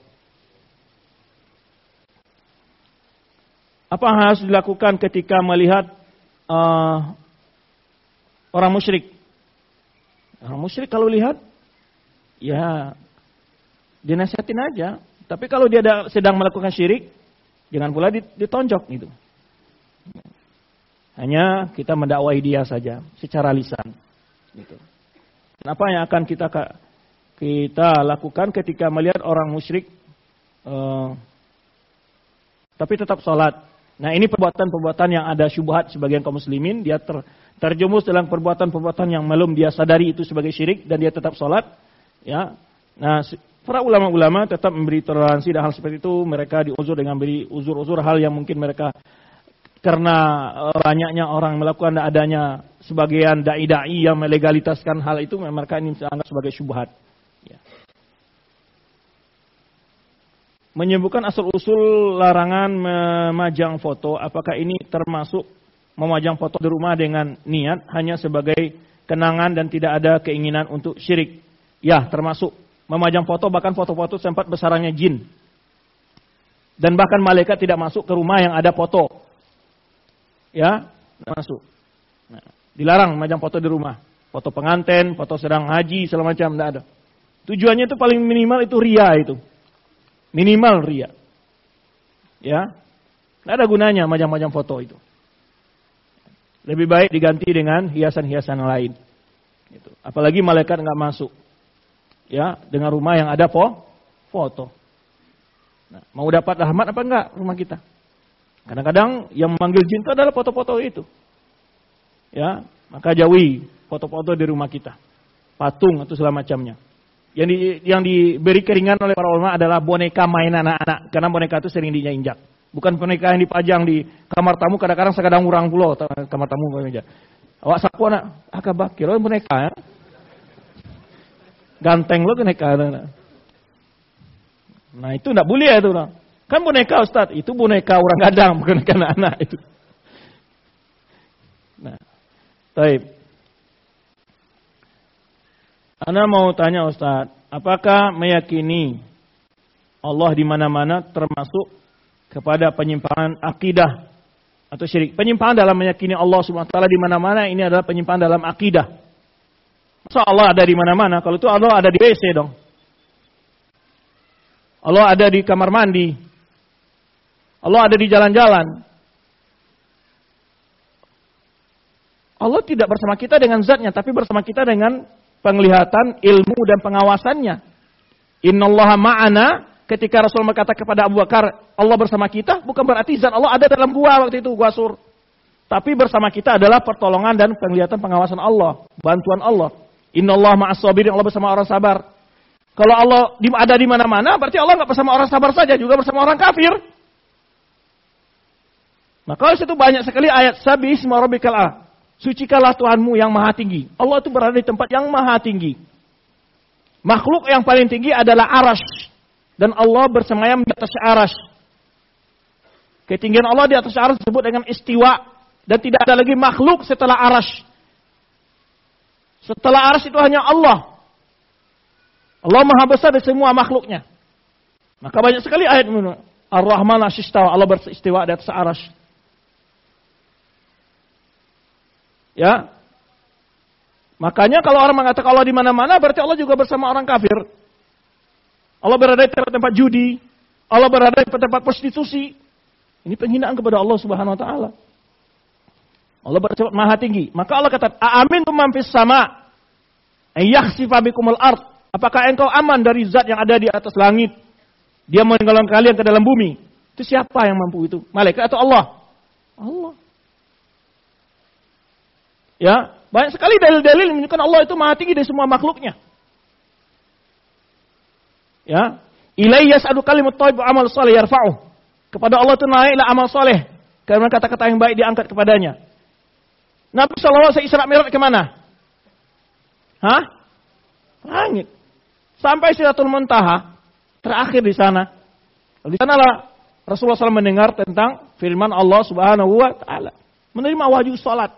Apa yang harus dilakukan ketika melihat uh, orang musyrik? Orang musyrik kalau lihat, ya dinasihatin aja. Tapi kalau dia sedang melakukan syirik, jangan pula ditonjok gitu. Hanya kita mendakwahi dia saja secara lisan. Gitu. Dan apa yang akan kita kita lakukan ketika melihat orang musyrik, uh, tapi tetap sholat. Nah ini perbuatan-perbuatan yang ada syubhat sebagian kaum muslimin, dia ter, terjumus dalam perbuatan-perbuatan yang belum dia sadari itu sebagai syirik dan dia tetap sholat. Ya, nah para ulama-ulama tetap memberi toleransi dan hal seperti itu. Mereka diuzur dengan beri uzur-uzur hal yang mungkin mereka karena banyaknya orang melakukan adanya sebagian dai-dai yang melegalitaskan hal itu, mereka ini dianggap sebagai syubhat. Ya. Menyebutkan asal-usul larangan memajang foto, apakah ini termasuk memajang foto di rumah dengan niat hanya sebagai kenangan dan tidak ada keinginan untuk syirik? Ya, termasuk memajang foto, bahkan foto-foto sempat besarannya jin. Dan bahkan malaikat tidak masuk ke rumah yang ada foto. Ya, tidak masuk. Nah, dilarang memajang foto di rumah. Foto pengantin, foto sedang haji, segala macam, tidak ada. Tujuannya itu paling minimal itu ria itu. Minimal ria. Ya. Tidak ada gunanya majang-majang foto itu. Lebih baik diganti dengan hiasan-hiasan lain. Gitu. Apalagi malaikat nggak masuk. Ya, dengan rumah yang ada po, foto. Nah, mau dapat rahmat apa enggak rumah kita? Kadang-kadang yang memanggil jin itu adalah foto-foto itu. Ya, maka jauhi foto-foto di rumah kita. Patung atau segala macamnya. Yang, di, yang diberi keringan oleh para ulama adalah boneka mainan anak-anak. Karena boneka itu sering diinjak. Bukan boneka yang dipajang di kamar tamu, kadang-kadang sekadang urang pulau kamar tamu. Awak saku anak, akabah, kira boneka ya. Ganteng lo boneka. Nah itu tidak boleh itu. Kan boneka Ustaz, itu boneka orang gadang, bukan anak-anak itu. Nah, baik. Ana mau tanya Ustaz, apakah meyakini Allah di mana-mana termasuk kepada penyimpangan akidah atau syirik? Penyimpangan dalam meyakini Allah Subhanahu wa taala di mana-mana ini adalah penyimpangan dalam akidah. Masa Allah ada di mana-mana? Kalau itu Allah ada di W C dong. Allah ada di kamar mandi. Allah ada di jalan-jalan. Allah tidak bersama kita dengan zatnya, tapi bersama kita dengan penglihatan, ilmu dan pengawasannya. Innallaha ma'ana, ketika Rasul berkata kepada Abu Bakar, Allah bersama kita, bukan berarti zat Allah ada dalam gua waktu itu, gua sur. Tapi bersama kita adalah pertolongan dan penglihatan pengawasan Allah, bantuan Allah. Innallaha ma'as sabirin, Allah bersama orang sabar. Kalau Allah ada di mana-mana, berarti Allah nggak bersama orang sabar saja, juga bersama orang kafir. Maka situ banyak sekali ayat Sabih isma rabbikal a'la. Sucikalah Tuhanmu yang maha tinggi. Allah itu berada di tempat yang maha tinggi. Makhluk yang paling tinggi adalah arash. Dan Allah bersemayam di atas arash. Ketinggian Allah di atas arash disebut dengan istiwa. Dan tidak ada lagi makhluk setelah arash. Setelah arash itu hanya Allah. Allah maha besar dari semua makhluknya. Maka banyak sekali ayat Ar-Rahman as-Istawa. Allah beristiwa di atas arash. Ya, makanya kalau orang mengatakan Allah di mana-mana, berarti Allah juga bersama orang kafir. Allah berada di tempat-tempat judi, Allah berada di tempat prostitusi. Ini penghinaan kepada Allah Subhanahu Wa Taala. Allah bersifat maha tinggi. Maka Allah kata, "Amin tu mampis sama, ayakhsifa bikumul ard." Apakah engkau aman dari zat yang ada di atas langit? Dia menenggelamkan kalian ke dalam bumi. Itu siapa yang mampu itu? Malaikat atau Allah? Allah. Ya, banyak sekali dalil-dalil menunjukkan Allah itu maha tinggi dari semua makhluknya. Ya, ilayya yas'adu kalimut thayyib wa amal shalih yarfa'uh. Kepada Allah itu naiklah amal soleh karena kata-kata yang baik diangkat kepadanya. Nabi sallallahu alaihi wasallam Isra Mi'raj ke mana? Hah? Langit. Sampai Sidratul Muntaha terakhir di sana. Di sanalah Rasulullah shallallahu alaihi wasallam mendengar tentang firman Allah Subhanahu wa taala. Menerima wahyu salat.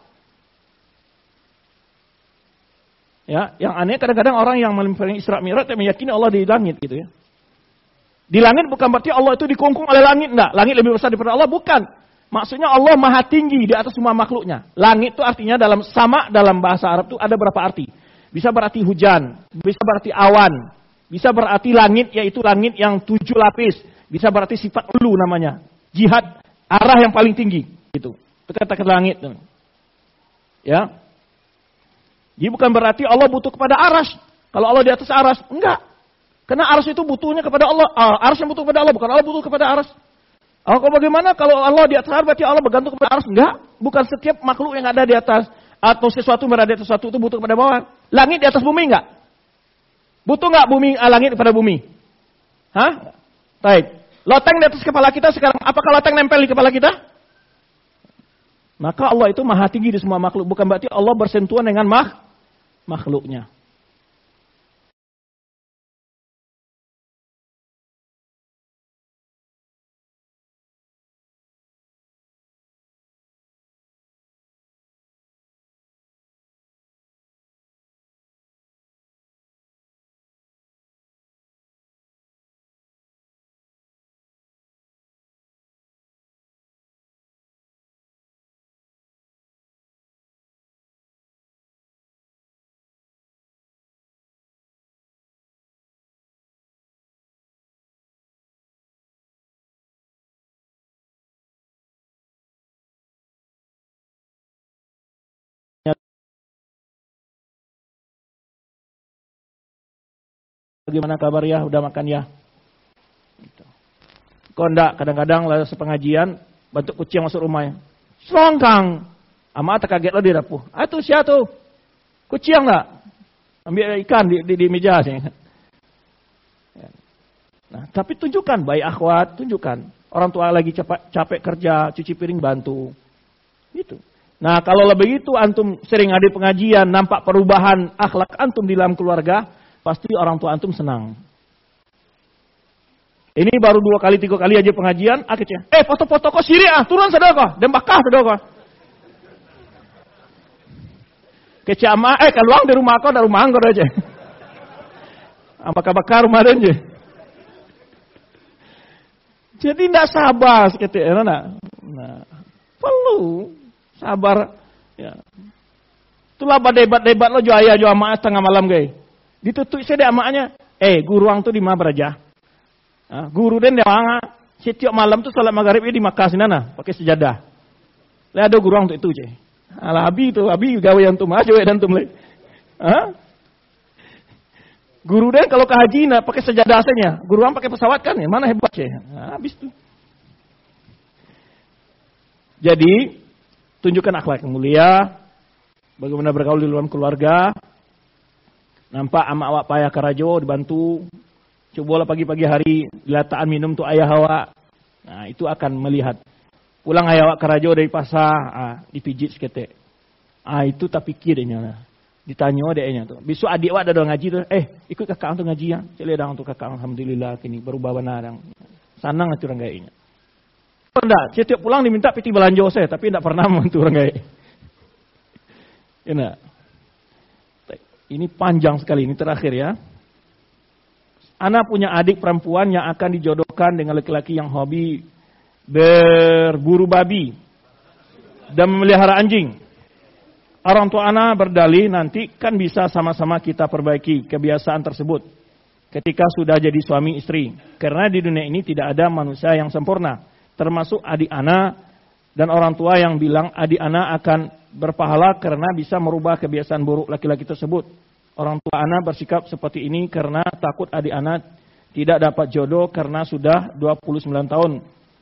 Ya, yang aneh kadang-kadang orang yang melimpahkan Isra Mi'raj meyakini Allah di langit gitu ya. Di langit bukan berarti Allah itu dikungkung oleh langit, enggak. Langit lebih besar daripada Allah, bukan. Maksudnya Allah maha tinggi di atas semua makhluknya. Langit itu artinya dalam sama dalam bahasa Arab itu ada berapa arti. Bisa berarti hujan, bisa berarti awan, bisa berarti langit yaitu langit yang tujuh lapis, bisa berarti sifat ulu namanya. Jihad, arah yang paling tinggi gitu. Itu kata-kata langit. Ya. Jadi bukan berarti Allah butuh kepada aras. Kalau Allah di atas aras, enggak. Karena aras itu butuhnya kepada Allah. Aras yang butuh kepada Allah, bukan Allah butuh kepada aras. Oh, bagaimana kalau Allah di atas aras berarti Allah bergantung kepada aras? Enggak. Bukan setiap makhluk yang ada di atas atau sesuatu yang berada di atas sesuatu itu butuh kepada bawah. Langit di atas bumi enggak? Butuh enggak bumi langit kepada bumi? Hah? Baik. Loteng di atas kepala kita sekarang, apakah loteng nempel di kepala kita? Maka Allah itu maha tinggi di semua makhluk. Bukan berarti Allah bersentuhan dengan makhluk. makhluknya. Bagaimana kabar ya? Udah makan ya? Gitu. Kok enggak? Kadang-kadang lah sepengajian, bantu kucing masuk rumahnya. Selongkang. Ama tak kaget lo di dapur. Ah tuh siapa tuh? Kucing enggak? Ambil ikan di, di, di meja sih. Nah, tapi tunjukkan baik akhwat, tunjukkan. Orang tua lagi capek, capek kerja, cuci piring bantu. Gitu. Nah, kalau lebih itu antum sering hadir pengajian, nampak perubahan akhlak antum di dalam keluarga, pasti orang tua antum senang. Ini baru dua kali, tiga kali aja pengajian, akhirnya, eh foto-foto kok siri ah, turun sedekah, dan bakah sedekah. Kecama, eh keluang di rumah kau, dari rumah anggur aja. Apakah bakar rumah aja. Jadi tidak sabar, seketika, nah, nah, perlu sabar. Ya. Itulah debat-debat lo jual ayah jual emak setengah malam guys. Ditutup saya deh emaknya. Eh, guru orang tuh di mana beraja? Nah, guru den dia manga. Setiap malam tuh salat maghrib di Makkah sana, pakai sejadah. Lah ada guru orang tuh itu je. Alah abi tuh, abi gawe yang tuh aja dan tuh mulai. Hah? Guru den kalau ke haji nah pakai sejadah aslinya. Guru orang pakai pesawat kan ya, mana hebat je. Nah, habis tuh. Jadi tunjukkan akhlak yang mulia, bagaimana bergaul di dalam keluarga. Nampak amak awak payah karajo dibantu. Cobalah pagi-pagi hari dilataan minum tu ayah awak. Nah, itu akan melihat. Pulang ayah awak karajo dari pasar, ah, dipijit seketik. Ah, itu tak pikir dia. Ditanya dia tu. Besok adik awak dah ngaji tu, eh, ikut kakak untuk ngaji ya. Celi dah untuk kakak alhamdulillah kini berubah benar dang. Sanang atu orang gayanya. Enggak, setiap pulang diminta piti belanja saya, tapi enggak pernah membantu orang gaya. Ya enggak? Ini panjang sekali, ini terakhir ya. Ana punya adik perempuan yang akan dijodohkan dengan laki-laki yang hobi berburu babi dan memelihara anjing. Orang tua Ana berdalih nanti kan bisa sama-sama kita perbaiki kebiasaan tersebut ketika sudah jadi suami istri. Karena di dunia ini tidak ada manusia yang sempurna, termasuk adik Ana dan orang tua yang bilang adik Ana akan berpahala karena bisa merubah kebiasaan buruk laki-laki tersebut. Orang tua Ana bersikap seperti ini karena takut adik Ana tidak dapat jodoh karena sudah dua puluh sembilan tahun.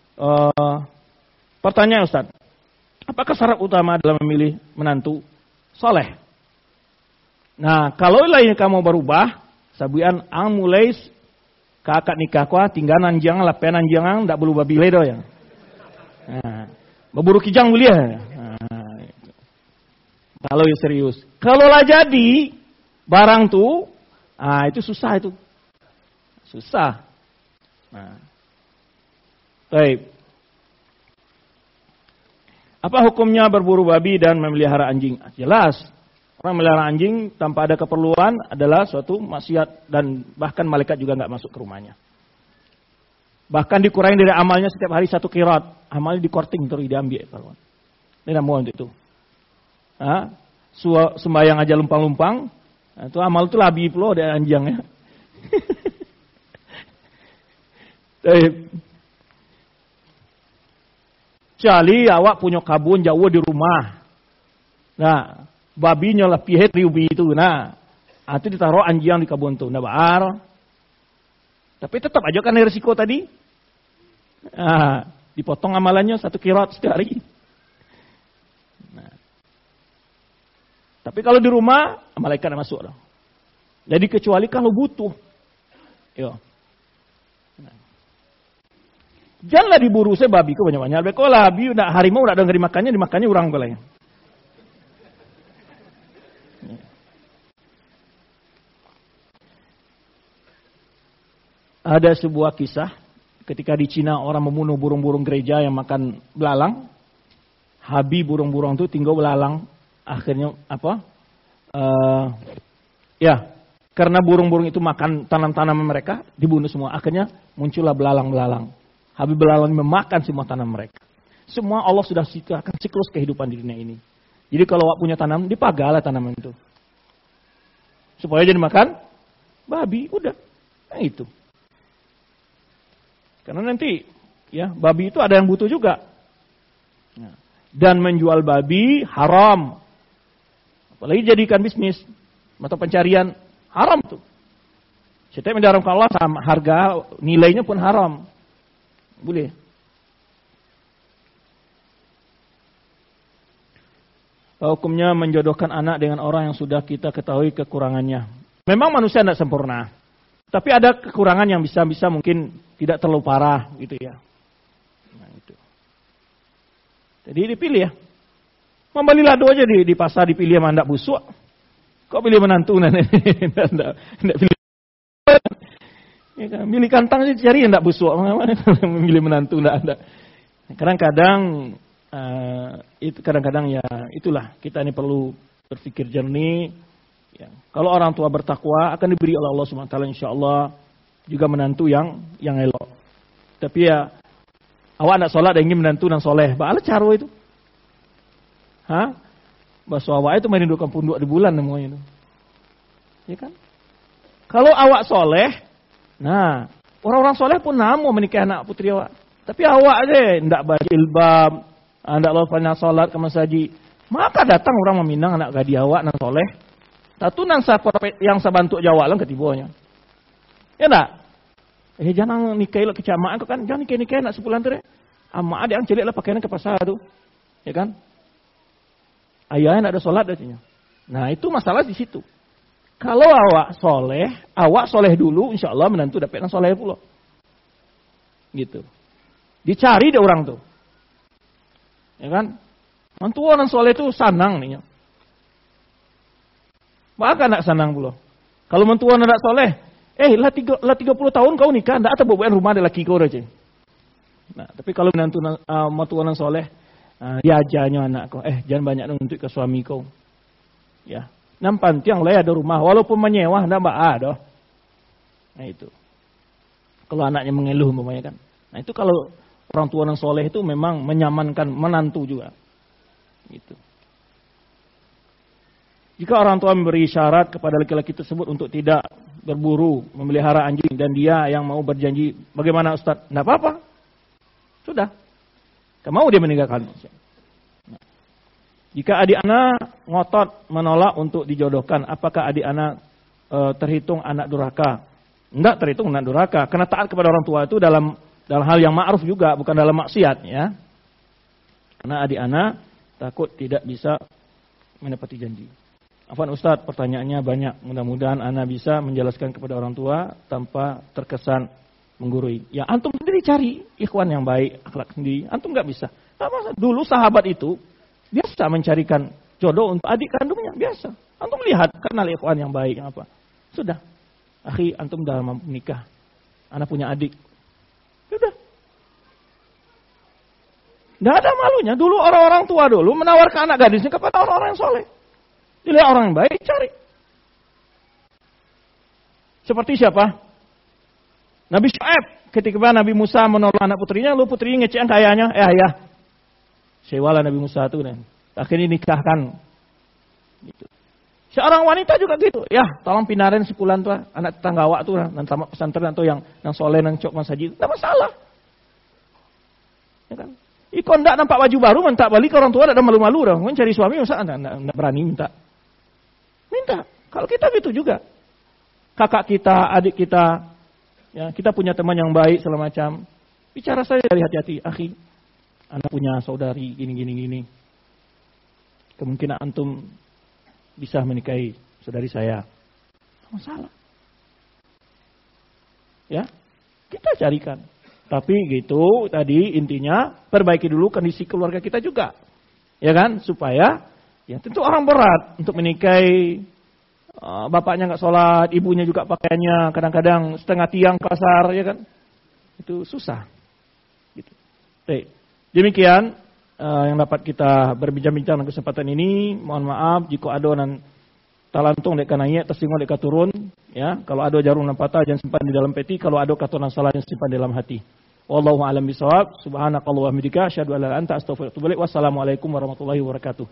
Uh, pertanyaan Ustaz, apakah syarat utama dalam memilih menantu? soleh. Nah, kalau lain kamu berubah, sabuan ang mulai kakak nikah kuah tinggal nanjang lapen nanjang ndak berubah bile do ya. Nah, berburu kijang mulia. Nah, kalau yang serius. Kalau lah jadi barang tuh, ah itu susah itu. Susah. Nah. Baik. Apa hukumnya berburu babi dan memelihara anjing? Jelas. Orang memelihara anjing tanpa ada keperluan adalah suatu maksiat dan bahkan malaikat juga nggak masuk ke rumahnya. Bahkan dikurangi dari amalnya setiap hari satu kirat. Amalnya dikorting terus diambil. Ini tidak mau untuk itu. Nah, sembahyang aja lumpang-lumpang. Nah, itu amal itu labi pula dari anjingnya. Kecuali awak punya kabun jauh di rumah. Nah, babinya lah pihet riubi itu. Nah, itu ditaruh anjing di kabun itu. Nah, baar. Tapi tetap aja kan risiko tadi. Nah, dipotong amalannya satu kirat sehari. Nah. Tapi kalau di rumah, malaikat masuk. Loh. Jadi kecuali kalau butuh. Yo. Janganlah diburu saya babi kok banyak-banyak. Kalau babi udah harimau udah ada ngeri makannya, dimakannya orang boleh. Ada sebuah kisah ketika di Cina orang membunuh burung-burung gereja yang makan belalang. Habis burung-burung itu tinggal belalang. Akhirnya apa? Uh, ya, karena burung-burung itu makan tanam-tanaman mereka, dibunuh semua. Akhirnya muncullah belalang-belalang. Habis belalang memakan semua tanam mereka. Semua Allah sudah ciptakan siklus kehidupan di dunia ini. Jadi kalau awak punya tanam, dipagalah tanaman itu. Supaya jadi makan babi, udah. Nah itu. Karena nanti ya babi itu ada yang butuh juga. Dan menjual babi haram. Apalagi jadikan bisnis. Mata pencarian haram tuh. Setiap yang diharamkan Allah sama harga nilainya pun haram. Boleh. Hukumnya menjodohkan anak dengan orang yang sudah kita ketahui kekurangannya. Memang manusia tidak sempurna. Tapi ada kekurangan yang bisa-bisa mungkin tidak terlalu parah gitu ya. Nah, itu. Jadi dipilih ya. Membeli lado aja di, di pasar dipilih sama ndak busuk. Kok pilih menantu nanti? Ndak pilih. Ya kan, milih kantang aja cari yang ndak busuk. Memilih menantu ndak ada. Kadang-kadang uh, itu kadang-kadang ya itulah kita ini perlu berpikir jernih. Ya. Kalau orang tua bertakwa akan diberi oleh Allah Subhanahu wa taala insyaallah juga menantu yang yang elok. Tapi ya awak nak solat dan ingin menantu yang soleh, bagaimana cara itu? Hah? Bahasa awak itu merindukan punduk di bulan namanya itu. Ya kan? Kalau awak soleh, nah orang-orang soleh pun mau menikah anak putri awak. Tapi awak aja ndak baca ilbab, ndak lopanya solat ke masjid, maka datang orang meminang anak gadi awak nang soleh. Tatu nang sa yang sa bantu jawab lang ketibanya. Ya enggak? Eh jangan nikah lo kecamaan kan, jangan nikah-nikah nak sebulan tu. Ama ada yang celik lah pakaian ke pasar tu. Ya kan? Ayahnya nak ada solat katanya. Nah, itu masalah di situ. Kalau awak soleh, awak soleh dulu, insyaallah menantu dapat yang soleh pula. Gitu. Dicari deh orang tu. Ya kan? Mantu orang soleh tu sanang nih. Maka nak sanang pula. Kalau mentua nak soleh, eh lah tiga lah tiga puluh tahun kau nikah, ndak ada bebuan rumah ada laki kau aja. Nah, tapi kalau menantu uh, mentua nang soleh, uh, dia ajarnya anak kau, eh jangan banyak nuntut ke suami kau. Ya, nampan tiang lah ada rumah, walaupun menyewa ndak mbak ada. Nah itu. Kalau anaknya mengeluh umpamanya kan. Nah itu kalau orang tua nang soleh itu memang menyamankan menantu juga. Gitu. Jika orang tua memberi syarat kepada laki-laki tersebut untuk tidak berburu, memelihara anjing, dan dia yang mau berjanji, bagaimana Ustaz? Tidak apa-apa. Sudah. Mau dia meninggalkan. Nah. Jika adik anak ngotot menolak untuk dijodohkan, apakah adik anak e, terhitung anak durhaka? Tidak terhitung anak durhaka. Karena taat kepada orang tua itu dalam dalam hal yang ma'ruf juga, bukan dalam maksiat. Ya. Karena adik anak takut tidak bisa menepati janji. Afwan Ustaz, pertanyaannya banyak. Mudah-mudahan ana bisa menjelaskan kepada orang tua tanpa terkesan menggurui. Ya antum sendiri cari ikhwan yang baik, akhlak sendiri. Antum nggak bisa. Nah, masa dulu sahabat itu biasa mencarikan jodoh untuk adik kandungnya, biasa. Antum lihat kenal ikhwan yang baik yang apa. Sudah. Akhi, antum dalam mampu menikah. Anak punya adik. Sudah. Tidak ada malunya. Dulu orang-orang tua dulu menawarkan anak gadisnya kepada orang-orang yang soleh. Dilihat orang yang baik, cari. Seperti siapa? Nabi Syuaib. Ketika Nabi Musa menolong anak putrinya, lu putrinya ngecek kayaknya, eh ayah. Sewalah Nabi Musa itu. Akhirnya nikahkan. Gitu. Seorang wanita juga gitu. Ya, tolong pinarin sepulan tuh anak tetangga awak tuh, dan tamak pesantren atau yang yang soleh, yang cok masjid. Tidak masalah. Ya kan? Ikon ndak nampak baju baru, minta balik ke orang tua, ada malu-malu dah. Mungkin cari suami, masa anda ndak berani minta. Minta. Kalau kita gitu juga. Kakak kita, adik kita, ya kita punya teman yang baik segala macam. Bicara saja dari hati-hati, akhi. Anda punya saudari gini-gini gini. Kemungkinan antum bisa menikahi saudari saya. Tidak masalah. Ya, kita carikan. Tapi gitu tadi intinya perbaiki dulu kondisi keluarga kita juga. Ya kan? Supaya ya tentu orang berat untuk menikahi uh, bapaknya nggak sholat, ibunya juga pakaiannya kadang-kadang setengah tiang kasar, ya kan? Itu susah. Gitu. Baik. Demikian uh, yang dapat kita berbincang-bincang dalam kesempatan ini. Mohon maaf jika ada nan talantung dek naik tersinggung dek turun, ya. Kalau ada jarum nan patah jangan simpan di dalam peti, kalau ada katonan salah jangan simpan di dalam hati. Wallahu a'lam bishawab. Subhanakallahumma wa bihamdika asyhadu an la ilaha illa anta astaghfiruka wa atubu ilaik. Wassalamualaikum warahmatullahi wabarakatuh.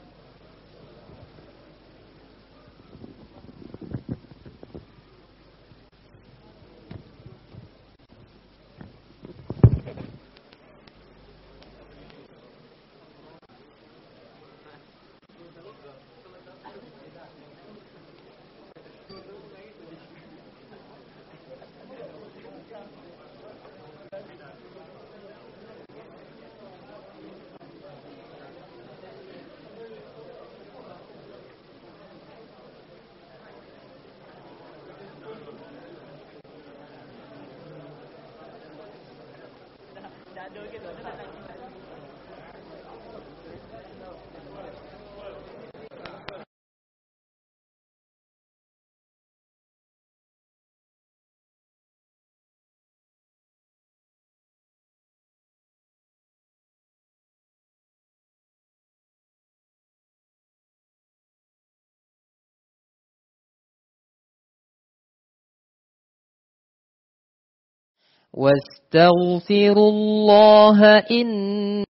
واستغفروا الله إن